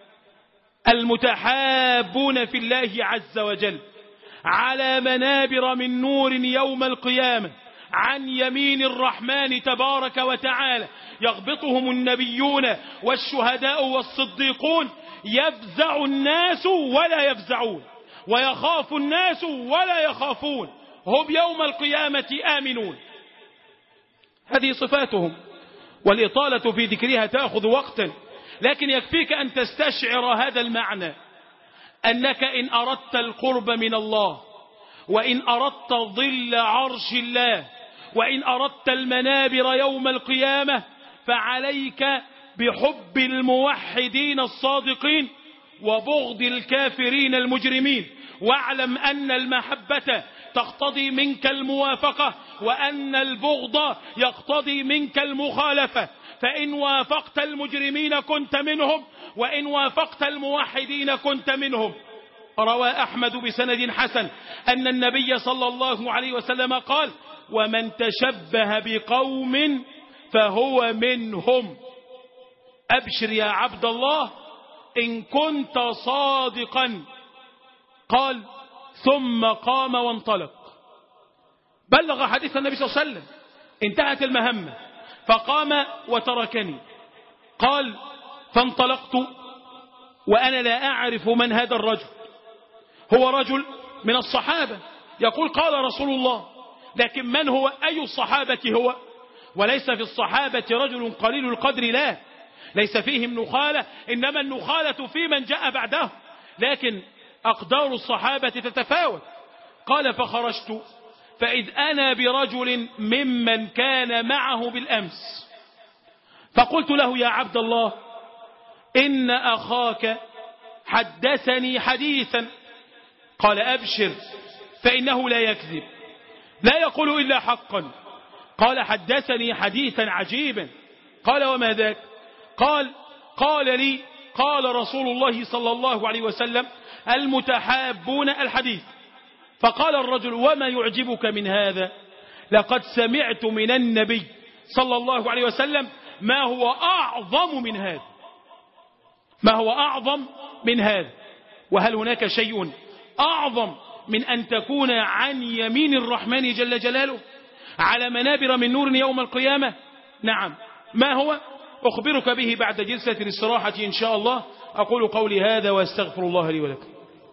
المتحابون في الله عز وجل على منابر من نور يوم القيامة عن يمين الرحمن تبارك وتعالى يغبطهم النبيون والشهداء والصديقون، يفزع الناس ولا يفزعون ويخاف الناس ولا يخافون، هم يوم القيامة آمنون. هذه صفاتهم، والإطالة في ذكرها تأخذ وقتا، لكن يكفيك أن تستشعر هذا المعنى أنك إن أردت القرب من الله، وإن أردت ظل عرش الله، وإن أردت المنابر يوم القيامة، فعليك بحب الموحدين الصادقين وبغض الكافرين المجرمين. واعلم أن المحبة تقتضي منك الموافقة، وأن البغض يقتضي منك المخالفة. فإن وافقت المجرمين كنت منهم، وإن وافقت الموحدين كنت منهم. روى أحمد بسند حسن أن النبي صلى الله عليه وسلم قال ومن تشبه بقوم فهو منهم. أبشر يا عبد الله إن كنت صادقا. قال ثم قام وانطلق. بلغ حديث النبي صلى الله عليه وسلم، انتهت المهمة فقام وتركني. قال فانطلقت وأنا لا أعرف من هذا الرجل. هو رجل من الصحابة يقول قال رسول الله، لكن من هو؟ أي الصحابة هو؟ وليس في الصحابة رجل قليل القدر، لا، ليس فيهم نخالة، إنما النخالة في من جاء بعده، لكن أقدار الصحابة تتفاوت. قال فخرجت فإذ أنا برجل ممن كان معه بالأمس، فقلت له يا عبد الله إن أخاك حدثني حديثا. قال أبشر فإنه لا يكذب، لا يقول إلا حقا. قال حدثني حديثا عجيبا. قال وما ذاك؟ قال قال لي قال رسول الله صلى الله عليه وسلم المتحابون الحديث. فقال الرجل وما يعجبك من هذا؟ لقد سمعت من النبي صلى الله عليه وسلم ما هو أعظم من هذا، ما هو أعظم من هذا. وهل هناك شيء أعظم من أن تكون عن يمين الرحمن جل جلاله على منابر من نور يوم القيامة؟ نعم. ما هو؟ أخبرك به بعد جلسة الاستراحة إن شاء الله. أقول قولي هذا وأستغفر الله لي ولكم.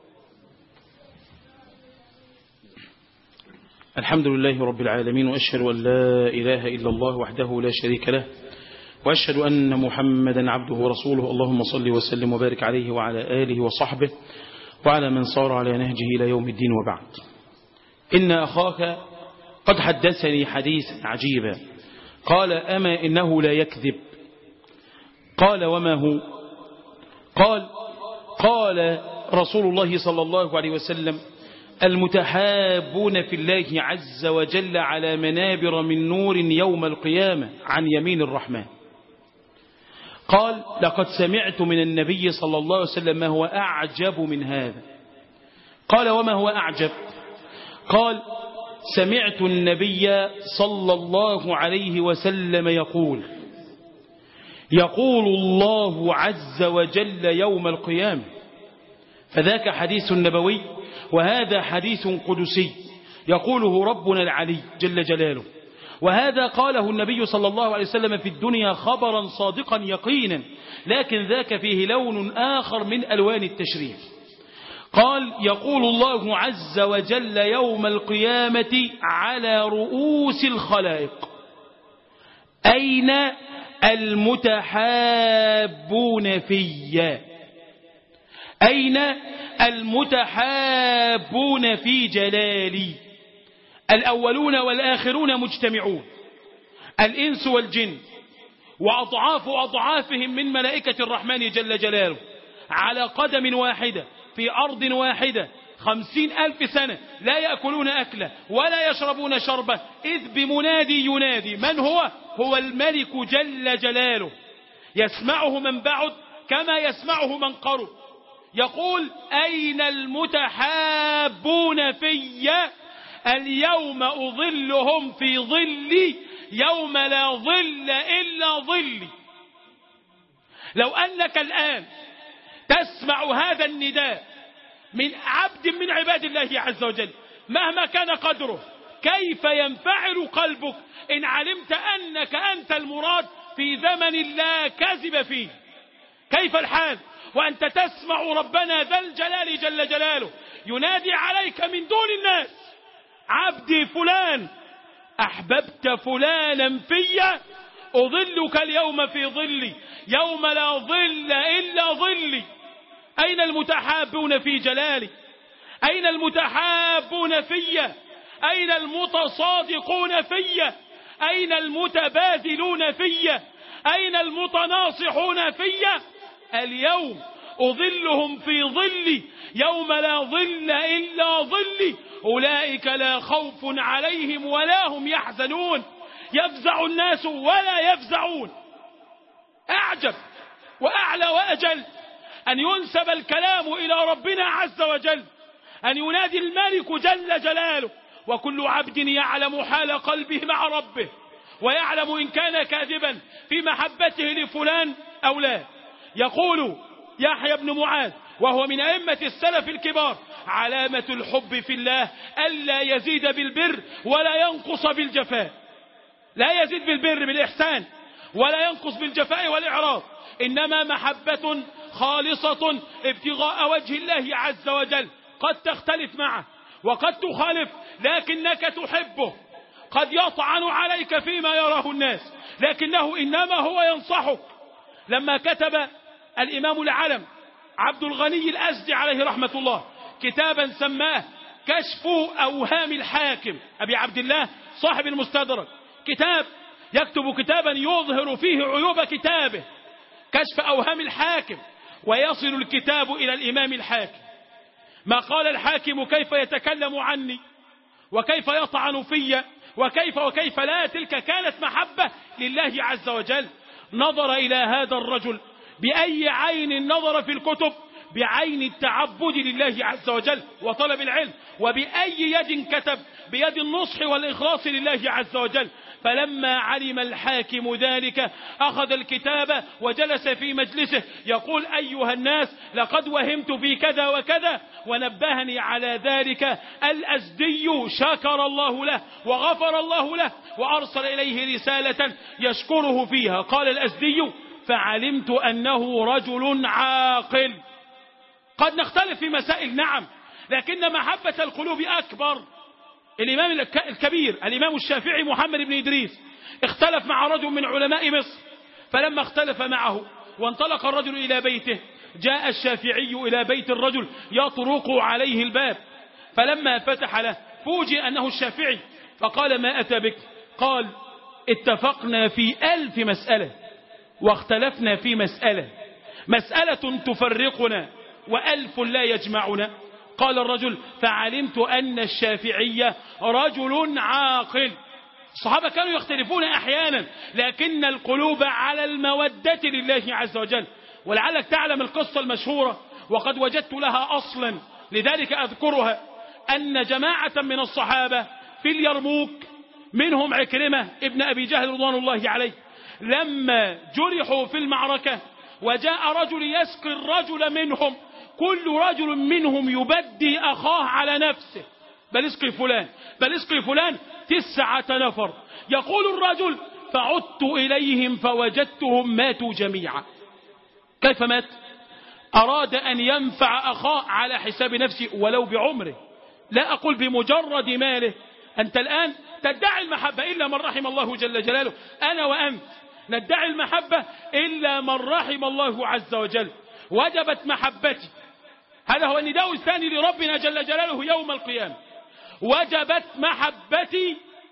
الحمد لله رب العالمين، وأشهد أن لا إله إلا الله وحده لا شريك له، وأشهد أن محمدا عبده ورسوله. اللهم صل وسلم وبارك عليه وعلى آله وصحبه وعلى من صار على نهجه إلى يوم الدين. وبعد، إن أخاك قد حدثني حديثا عجيبا. قال أما إنه لا يكذب. قال وما هو؟ قال قال رسول الله صلى الله عليه وسلم المتحابون في الله عز وجل على منابر من نور يوم القيامة عن يمين الرحمن. قال لقد سمعت من النبي صلى الله عليه وسلم ما هو أعجب من هذا. قال وما هو أعجب؟ قال سمعت النبي صلى الله عليه وسلم يقول يقول الله عز وجل يوم القيامة. فذاك حديث نبوي، وهذا حديث قدسي يقوله ربنا العلي جل جلاله. وهذا قاله النبي صلى الله عليه وسلم في الدنيا خبرا صادقا يقينا، لكن ذاك فيه لون آخر من ألوان التشريف. قال يقول الله عز وجل يوم القيامة على رؤوس الخلائق أين المتحابون في؟ أين المتحابون في جلالي؟ الأولون والآخرون مجتمعون، الإنس والجن وأضعاف أضعافهم من ملائكة الرحمن جل جلاله على قدم واحدة في أرض واحدة خمسين ألف سنة، لا يأكلون أكلة ولا يشربون شربة، إذ بمنادي ينادي. من هو؟ هو الملك جل جلاله، يسمعه من بعد كما يسمعه من قرب. يقول أين المتحابون في؟ اليوم أظلهم في ظلي يوم لا ظل إلا ظلي. لو أنك الآن تسمع هذا النداء من عبد من عباد الله عز وجل مهما كان قدره، كيف ينفعل قلبك إن علمت أنك أنت المراد في زمن لا كذب فيه؟ كيف الحال وأنت تسمع ربنا ذا الجلال جل جلاله ينادي عليك من دون الناس عبدي فلان أحببت فلانا في أظلك اليوم في ظلي يوم لا ظل إلا ظلي. أين المتحابون في جلالي؟ أين المتحابون في؟ أين المتصادقون في؟ أين المتباذلون في؟ أين المتناصحون في؟ اليوم أظلهم في ظلي يوم لا ظل إلا ظلي، أولئك لا خوف عليهم ولا هم يحزنون، يفزع الناس ولا يفزعون. أعجب وأعلى وأجل أن ينسب الكلام إلى ربنا عز وجل، أن ينادي الملك جل جلاله، وكل عبد يعلم حال قلبه مع ربه ويعلم إن كان كاذبا في محبته لفلان أو لا. يقول يحيى بن معاذ وهو من أئمة السلف الكبار علامة الحب في الله ألا يزيد بالبر ولا ينقص بالجفاء. لا يزيد بالبر بالإحسان ولا ينقص بالجفاء والإعراض، إنما محبة خالصة ابتغاء وجه الله عز وجل. قد تختلف معه وقد تخالف، لكنك تحبه. قد يطعن عليك فيما يراه الناس، لكنه إنما هو ينصحك. لما كتب الإمام العلم عبد الغني الأزدي عليه رحمة الله كتابا سماه كشف أوهام الحاكم أبي عبد الله صاحب المستدرك، كتاب يكتب كتابا يظهر فيه عيوب كتابه، كشف أوهام الحاكم، ويصل الكتاب إلى الإمام الحاكم. ما قال الحاكم كيف يتكلم عني وكيف يطعن في وكيف وكيف لا، تلك كانت محبة لله عز وجل. نظر إلى هذا الرجل بأي عين نظر في الكتب؟ بعين التعبد لله عز وجل وطلب العلم. وبأي يد كتب؟ بيد النصح والإخلاص لله عز وجل. فلما علم الحاكم ذلك أخذ الكتاب وجلس في مجلسه يقول: أيها الناس، لقد وهمت في كذا وكذا، ونبهني على ذلك الأزدي، شكر الله له وغفر الله له وأرسل إليه رسالة يشكره فيها. قال الأزدي: فعلمت أنه رجل عاقل. قد نختلف في مسائل، نعم، لكن محبة القلوب أكبر. الإمام الكبير الإمام الشافعي محمد بن إدريس اختلف مع رجل من علماء مصر، فلما اختلف معه وانطلق الرجل إلى بيته، جاء الشافعي إلى بيت الرجل يطرق عليه الباب، فلما فتح له فوجئ أنه الشافعي، فقال: ما أتى بك؟ قال: اتفقنا في ألف مسألة واختلفنا في مسألة، مسألة تفرقنا وألف لا يجمعنا. قال الرجل: فعلمت أن الشافعي رجل عاقل. الصحابة كانوا يختلفون أحيانا، لكن القلوب على المودة لله عز وجل. ولعلك تعلم القصة المشهورة، وقد وجدت لها أصلا لذلك أذكرها، أن جماعة من الصحابة في اليرموك، منهم عكرمة ابن أبي جهل رضوان الله عليه، لما جرحوا في المعركة وجاء رجل يسقي الرجل منهم، كل رجل منهم يبدي أخاه على نفسه: بل اسقي فلان، بل اسقي فلان، تسعة نفر. يقول الرجل: فعدت إليهم فوجدتهم ماتوا جميعا. كيف مات؟ أراد أن ينفع أخاه على حساب نفسه ولو بعمره، لا أقول بمجرد ماله. أنت الآن تدعي المحبة إلا من رحم الله جل جلاله، أنا وأنت ندعي المحبة إلا من رحم الله عز وجل. وجبت محبتي، هذا هو النداء الثاني لربنا جل جلاله يوم القيامة، وجبت محبتي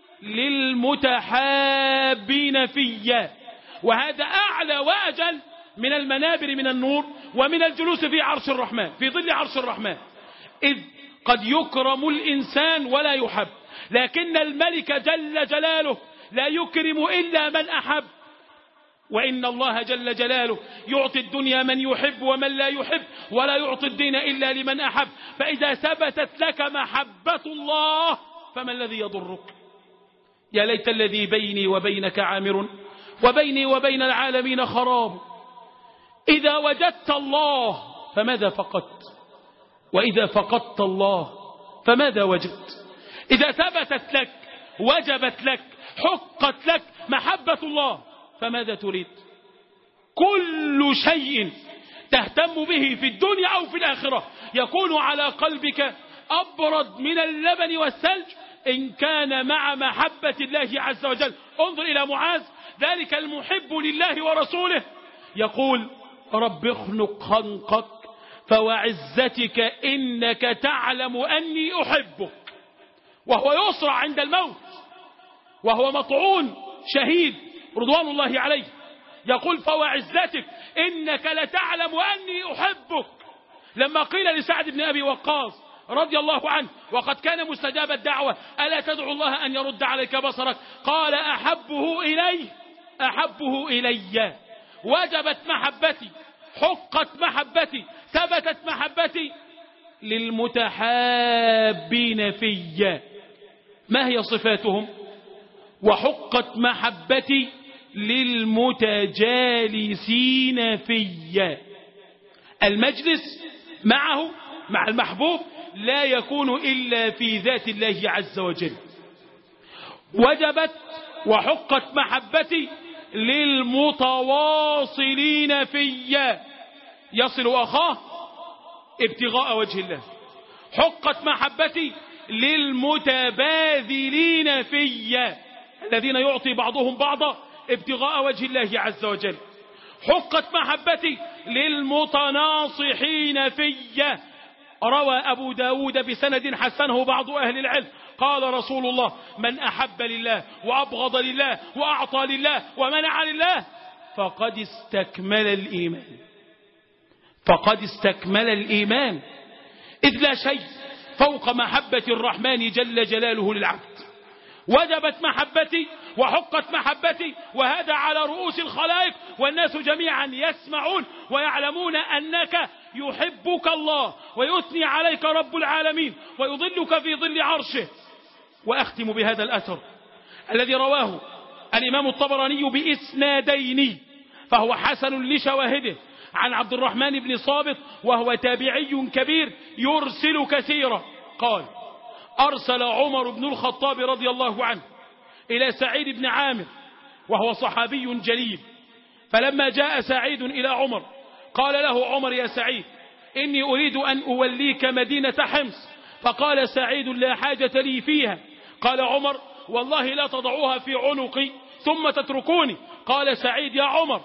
للمتحابين فيا. وهذا أعلى وأجل من المنابر من النور ومن الجلوس في عرش الرحمن، في ظل عرش الرحمن. إذ قد يكرم الإنسان ولا يحب، لكن الملك جل جلاله لا يكرم إلا من أحب. وإن الله جل جلاله يعطي الدنيا من يحب ومن لا يحب، ولا يعطي الدين إلا لمن أحب. فإذا ثبتت لك محبة الله فما الذي يضرك؟ يا ليت الذي بيني وبينك عامر، وبيني وبين العالمين خراب. إذا وجدت الله فماذا فقدت؟ وإذا فقدت الله فماذا وجدت؟ إذا ثبتت لك، وجبت لك، حقت لك محبة الله، فماذا تريد؟ كل شيء تهتم به في الدنيا أو في الآخرة يكون على قلبك أبرد من اللبن والثلج إن كان مع محبة الله عز وجل. انظر إلى معاذ، ذلك المحب لله ورسوله، يقول: رب اخنق خنقك فوعزتك إنك تعلم أني أحبك. وهو يصرع عند الموت، وهو مطعون شهيد رضوان الله عليه، يقول: فوعزتك إنك لتعلم أني أحبك. لما قيل لسعد بن أبي وقاص رضي الله عنه، وقد كان مستجاب الدعوة: ألا تدعو الله أن يرد عليك بصرك؟ قال: أحبه إلي أحبه إلي. وجبت محبتي، حقت محبتي، ثبتت محبتي للمتحابين في. ما هي صفاتهم؟ وحقت محبتي للمتجالسين في. المجلس معه، مع المحبوب، لا يكون إلا في ذات الله عز وجل. وجبت وحقت محبتي للمتواصلين في، يصل أخاه ابتغاء وجه الله. حقت محبتي للمتباذلين في، الذين يعطي بعضهم بعضا ابتغاء وجه الله عز وجل. حقت محبتي للمتناصحين في. روى أبو داود بسند حسنه بعض أهل العلم، قال رسول الله: من أحب لله وأبغض لله وأعطى لله ومنع لله فقد استكمل الإيمان، فقد استكمل الإيمان. إذ لا شيء فوق محبة الرحمن جل جلاله للعبد. وجبت محبتي وحقت محبتي، وهذا على رؤوس الخلائق، والناس جميعا يسمعون ويعلمون أنك يحبك الله ويثني عليك رب العالمين ويظلك في ظل عرشه. وأختم بهذا الأثر الذي رواه الإمام الطبراني بإسنادين، فهو حسن لشواهده، عن عبد الرحمن بن صابت وهو تابعي كبير يرسل كثيرا، قال: أرسل عمر بن الخطاب رضي الله عنه إلى سعيد بن عامر وهو صحابي جليل، فلما جاء سعيد إلى عمر قال له عمر: يا سعيد، إني أريد أن أوليك مدينة حمص. فقال سعيد: لا حاجة لي فيها. قال عمر: والله لا تضعوها في عنقي ثم تتركوني. قال سعيد: يا عمر،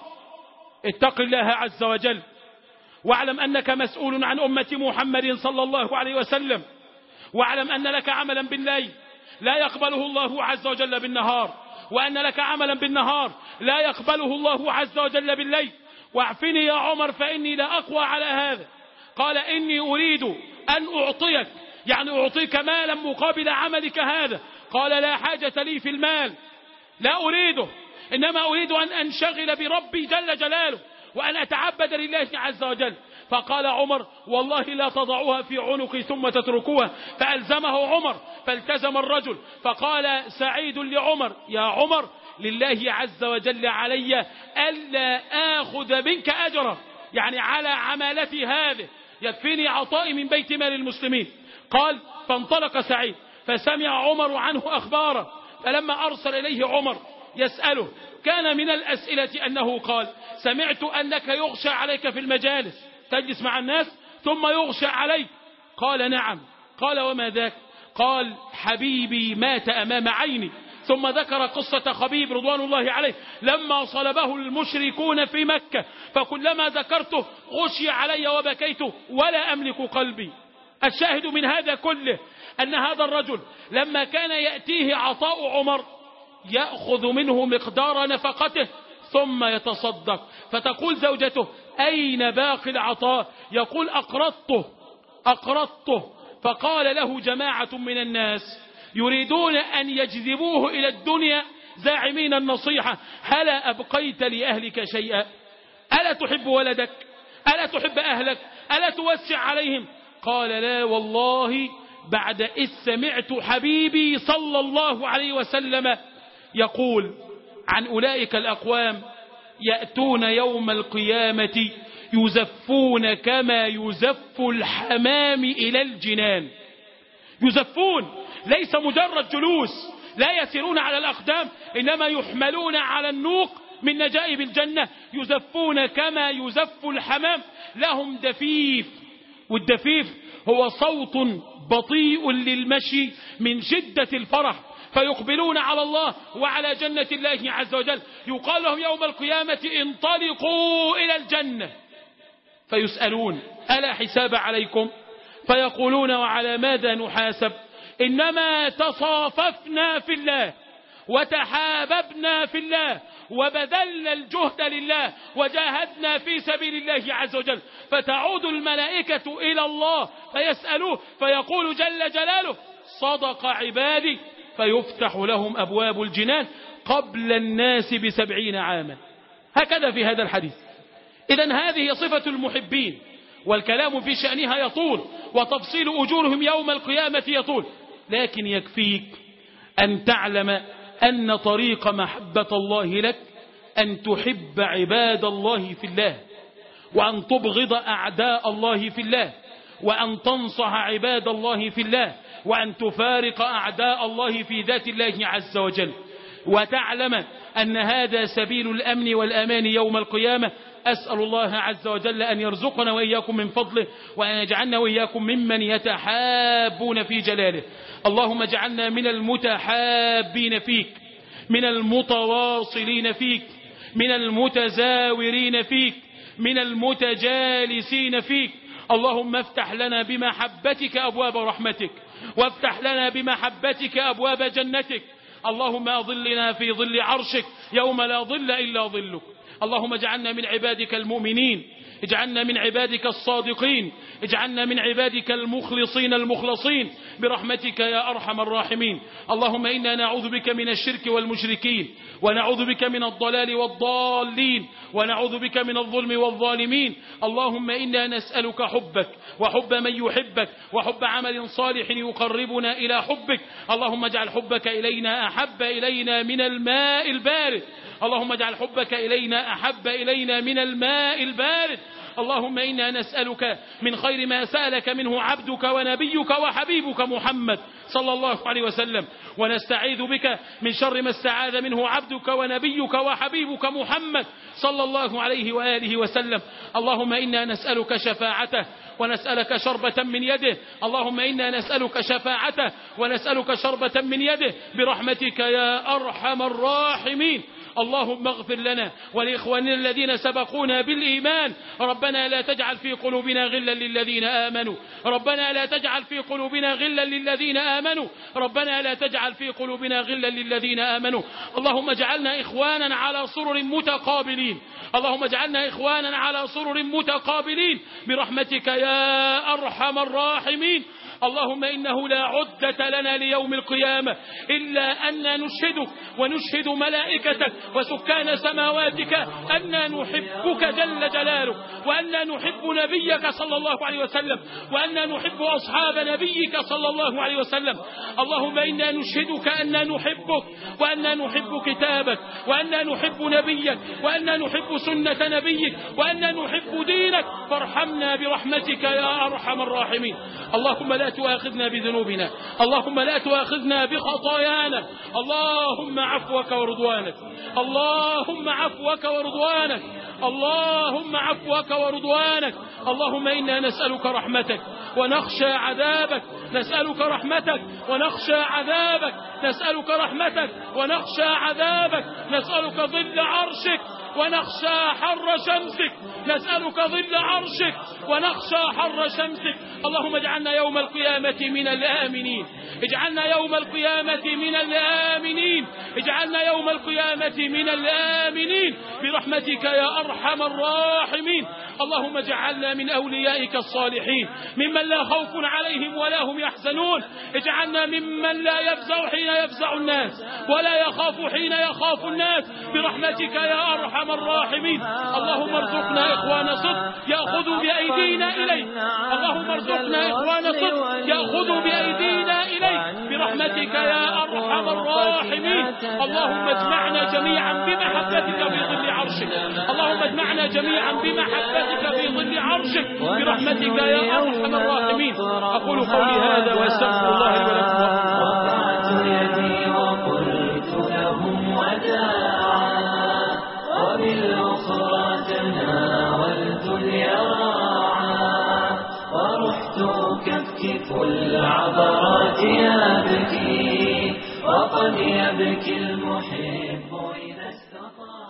اتق الله عز وجل، واعلم أنك مسؤول عن أمة محمد صلى الله عليه وسلم، واعلم أن لك عملا بالليل لا يقبله الله عز وجل بالنهار، وأن لك عملا بالنهار لا يقبله الله عز وجل بالليل، واعفني يا عمر فإني لا أقوى على هذا. قال: إني أريد أن أعطيك، يعني أعطيك مالا مقابل عملك هذا. قال: لا حاجة لي في المال، لا أريده، إنما أريد أن أنشغل بربي جل جلاله وأن أتعبد لله عز وجل. فقال عمر: والله لا تضعوها في عنقي ثم تتركوها. فألزمه عمر فالتزم الرجل. فقال سعيد لعمر: يا عمر، لله عز وجل علي ألا آخذ منك أجرا، يعني على عمالتي هذه يكفيني عطائي من بيت مال المسلمين. قال: فانطلق سعيد فسمع عمر عنه أخباره، فلما أرسل إليه عمر يسأله كان من الأسئلة أنه قال: سمعت أنك يغشى عليك في المجالس، تجلس مع الناس ثم يغشى عليك. قال: نعم. قال: وما ذاك؟ قال: حبيبي مات أمام عيني. ثم ذكر قصة خبيب رضوان الله عليه لما صلبه المشركون في مكة، فكلما ذكرته غشي علي وبكيت ولا أملك قلبي. الشاهد من هذا كله أن هذا الرجل لما كان يأتيه عطاء عمر يأخذ منه مقدار نفقته ثم يتصدق. فتقول زوجته: أين باقي العطاء؟ يقول: أقرضته أقرضته. فقال له جماعة من الناس يريدون أن يجذبوه إلى الدنيا زاعمين النصيحة: هلا أبقيت لأهلك شيئا؟ ألا تحب ولدك؟ ألا تحب أهلك؟ ألا توسع عليهم؟ قال: لا والله، بعد إذ سمعت حبيبي صلى الله عليه وسلم يقول عن أولئك الأقوام: يأتون يوم القيامة يزفون كما يزف الحمام إلى الجنان. يزفون ليس مجرد جلوس، لا يسيرون على الأقدام، إنما يحملون على النوق من نجائب الجنة. يزفون كما يزف الحمام، لهم دفيف، والدفيف هو صوت بطيء للمشي من شدة الفرح، فيقبلون على الله وعلى جنة الله عز وجل. يقال لهم يوم القيامة: انطلقوا إلى الجنة. فيسألون: ألا حساب عليكم؟ فيقولون: وعلى ماذا نحاسب؟ إنما تصاففنا في الله وتحاببنا في الله وبذلنا الجهد لله وجاهدنا في سبيل الله عز وجل. فتعود الملائكة إلى الله فيسألوه فيقول جل جلاله: صدق عبادي، فيفتح لهم أبواب الجنان قبل الناس بسبعين عاما. هكذا في هذا الحديث. إذن هذه صفة المحبين، والكلام في شأنها يطول، وتفصيل أجورهم يوم القيامة يطول، لكن يكفيك أن تعلم أن طريق محبة الله لك أن تحب عباد الله في الله، وأن تبغض أعداء الله في الله، وأن تنصح عباد الله في الله، وأن تفارق أعداء الله في ذات الله عز وجل، وتعلم أن هذا سبيل الأمن والأمان يوم القيامة. أسأل الله عز وجل أن يرزقنا وإياكم من فضله، وأن يجعلنا وإياكم ممن يتحابون في جلاله. اللهم اجعلنا من المتحابين فيك، من المتواصلين فيك، من المتزاورين فيك، من المتجالسين فيك. اللهم افتح لنا بمحبتك أبواب رحمتك، وافتح لنا بمحبتك أبواب جنتك. اللهم أظلنا في ظل عرشك يوم لا ظل إلا ظلك. اللهم اجعلنا من عبادك المؤمنين اجعلنا من عبادك الصادقين، اجعلنا من عبادك المخلصين المخلصين برحمتك يا أرحم الراحمين. اللهم إنا نعوذ بك من الشرك والمشركين، ونعوذ بك من الضلال والضالين، ونعوذ بك من الظلم والظالمين. اللهم إنا نسألك حبك وحب من يحبك وحب عمل صالح يقربنا إلى حبك. اللهم اجعل حبك إلينا أحب إلينا من الماء البارد، اللهم اجعل حبك إلينا أحب إلينا من الماء البارد. اللهم إنا نسألك من خير ما سألك منه عبدك ونبيك وحبيبك محمد صلى الله عليه وسلم، ونستعيذ بك من شر ما استعاذ منه عبدك ونبيك وحبيبك محمد صلى الله عليه وآله وسلم. اللهم إنا نسألك شفاعته ونسألك شربة من يده، اللهم إنا نسألك شفاعته ونسألك شربة من يده برحمتك يا أرحم الراحمين. اللهم اغفر لنا ولإخواننا الذين سبقونا بالإيمان. ربنا لا تجعل في قلوبنا غلا للذين آمنوا، ربنا لا تجعل في قلوبنا غلا للذين آمنوا، ربنا لا تجعل في قلوبنا غلا للذين آمنوا. اللهم اجعلنا إخوانا على سرر متقابلين، اللهم اجعلنا إخوانا على سرر متقابلين برحمتك يا أرحم الراحمين. اللهم إنه لا عدة لنا ليوم القيامة إلا أن نشهدك ونشهد ملائكتك وسكان سماواتك أن نحبك جل جلالك، وأن نحب نبيك صلى الله عليه وسلم، وأن نحب أصحاب نبيك صلى الله عليه وسلم. اللهم إنا نشهدك أن نحبك، وأن نحب كتابك، وأن نحب نبيك، وأن نحب سنة نبيك، وأن نحب دينك، فارحمنا برحمتك يا أرحم الراحمين. اللهم لا تؤاخذنا بذنوبنا، اللهم لا تؤاخذنا بخطايانا، اللهم عفوك ورضوانك، اللهم عفوك ورضوانك، اللهم عفوك ورضوانك. اللهم إنا نسألك رحمتك ونخشى عذابك، نسألك رحمتك ونخشى عذابك، نسألك رحمتك ونخشى عذابك، نسألك ظل عرشك ونخشى حر شمسك، نسألك ظل عرشك ونخشى حر شمسك. اللهم اجعلنا يوم القيامة من الآمنين، اجعلنا يوم القيامة من الآمنين، اجعلنا يوم القيامة من الآمنين برحمتك يا أرحم الراحمين. اللهم اجعلنا من أوليائك الصالحين ممن لا خوف عليهم ولا هم يحزنون، اجعلنا ممن لا يفزع حين يفزع الناس ولا يخاف حين يخاف الناس برحمتك يا أرحم الراحمين. اللهم ارزقنا إخوان صدق يأخذوا بأيدينا إليك، اللهم ارزقنا إخوان صدق يأخذوا بأيدينا إليك برحمتك يا أرحم الراحمين. اللهم اجمعنا جميعا بمحبتك في ظل عرشك، اللهم اجمعنا جميعا بمحبتك في ظل عرشك برحمتك يا أرحم الراحمين. أقول قولي هذا وأستغفر الله لي ولكم. رفعت يدي وقلت لهم وداعا، وبالأخرى تناولت اليراعا، ورحت أكفكف العبرات يبكي، وقد يبكي المحب إذا استطاع.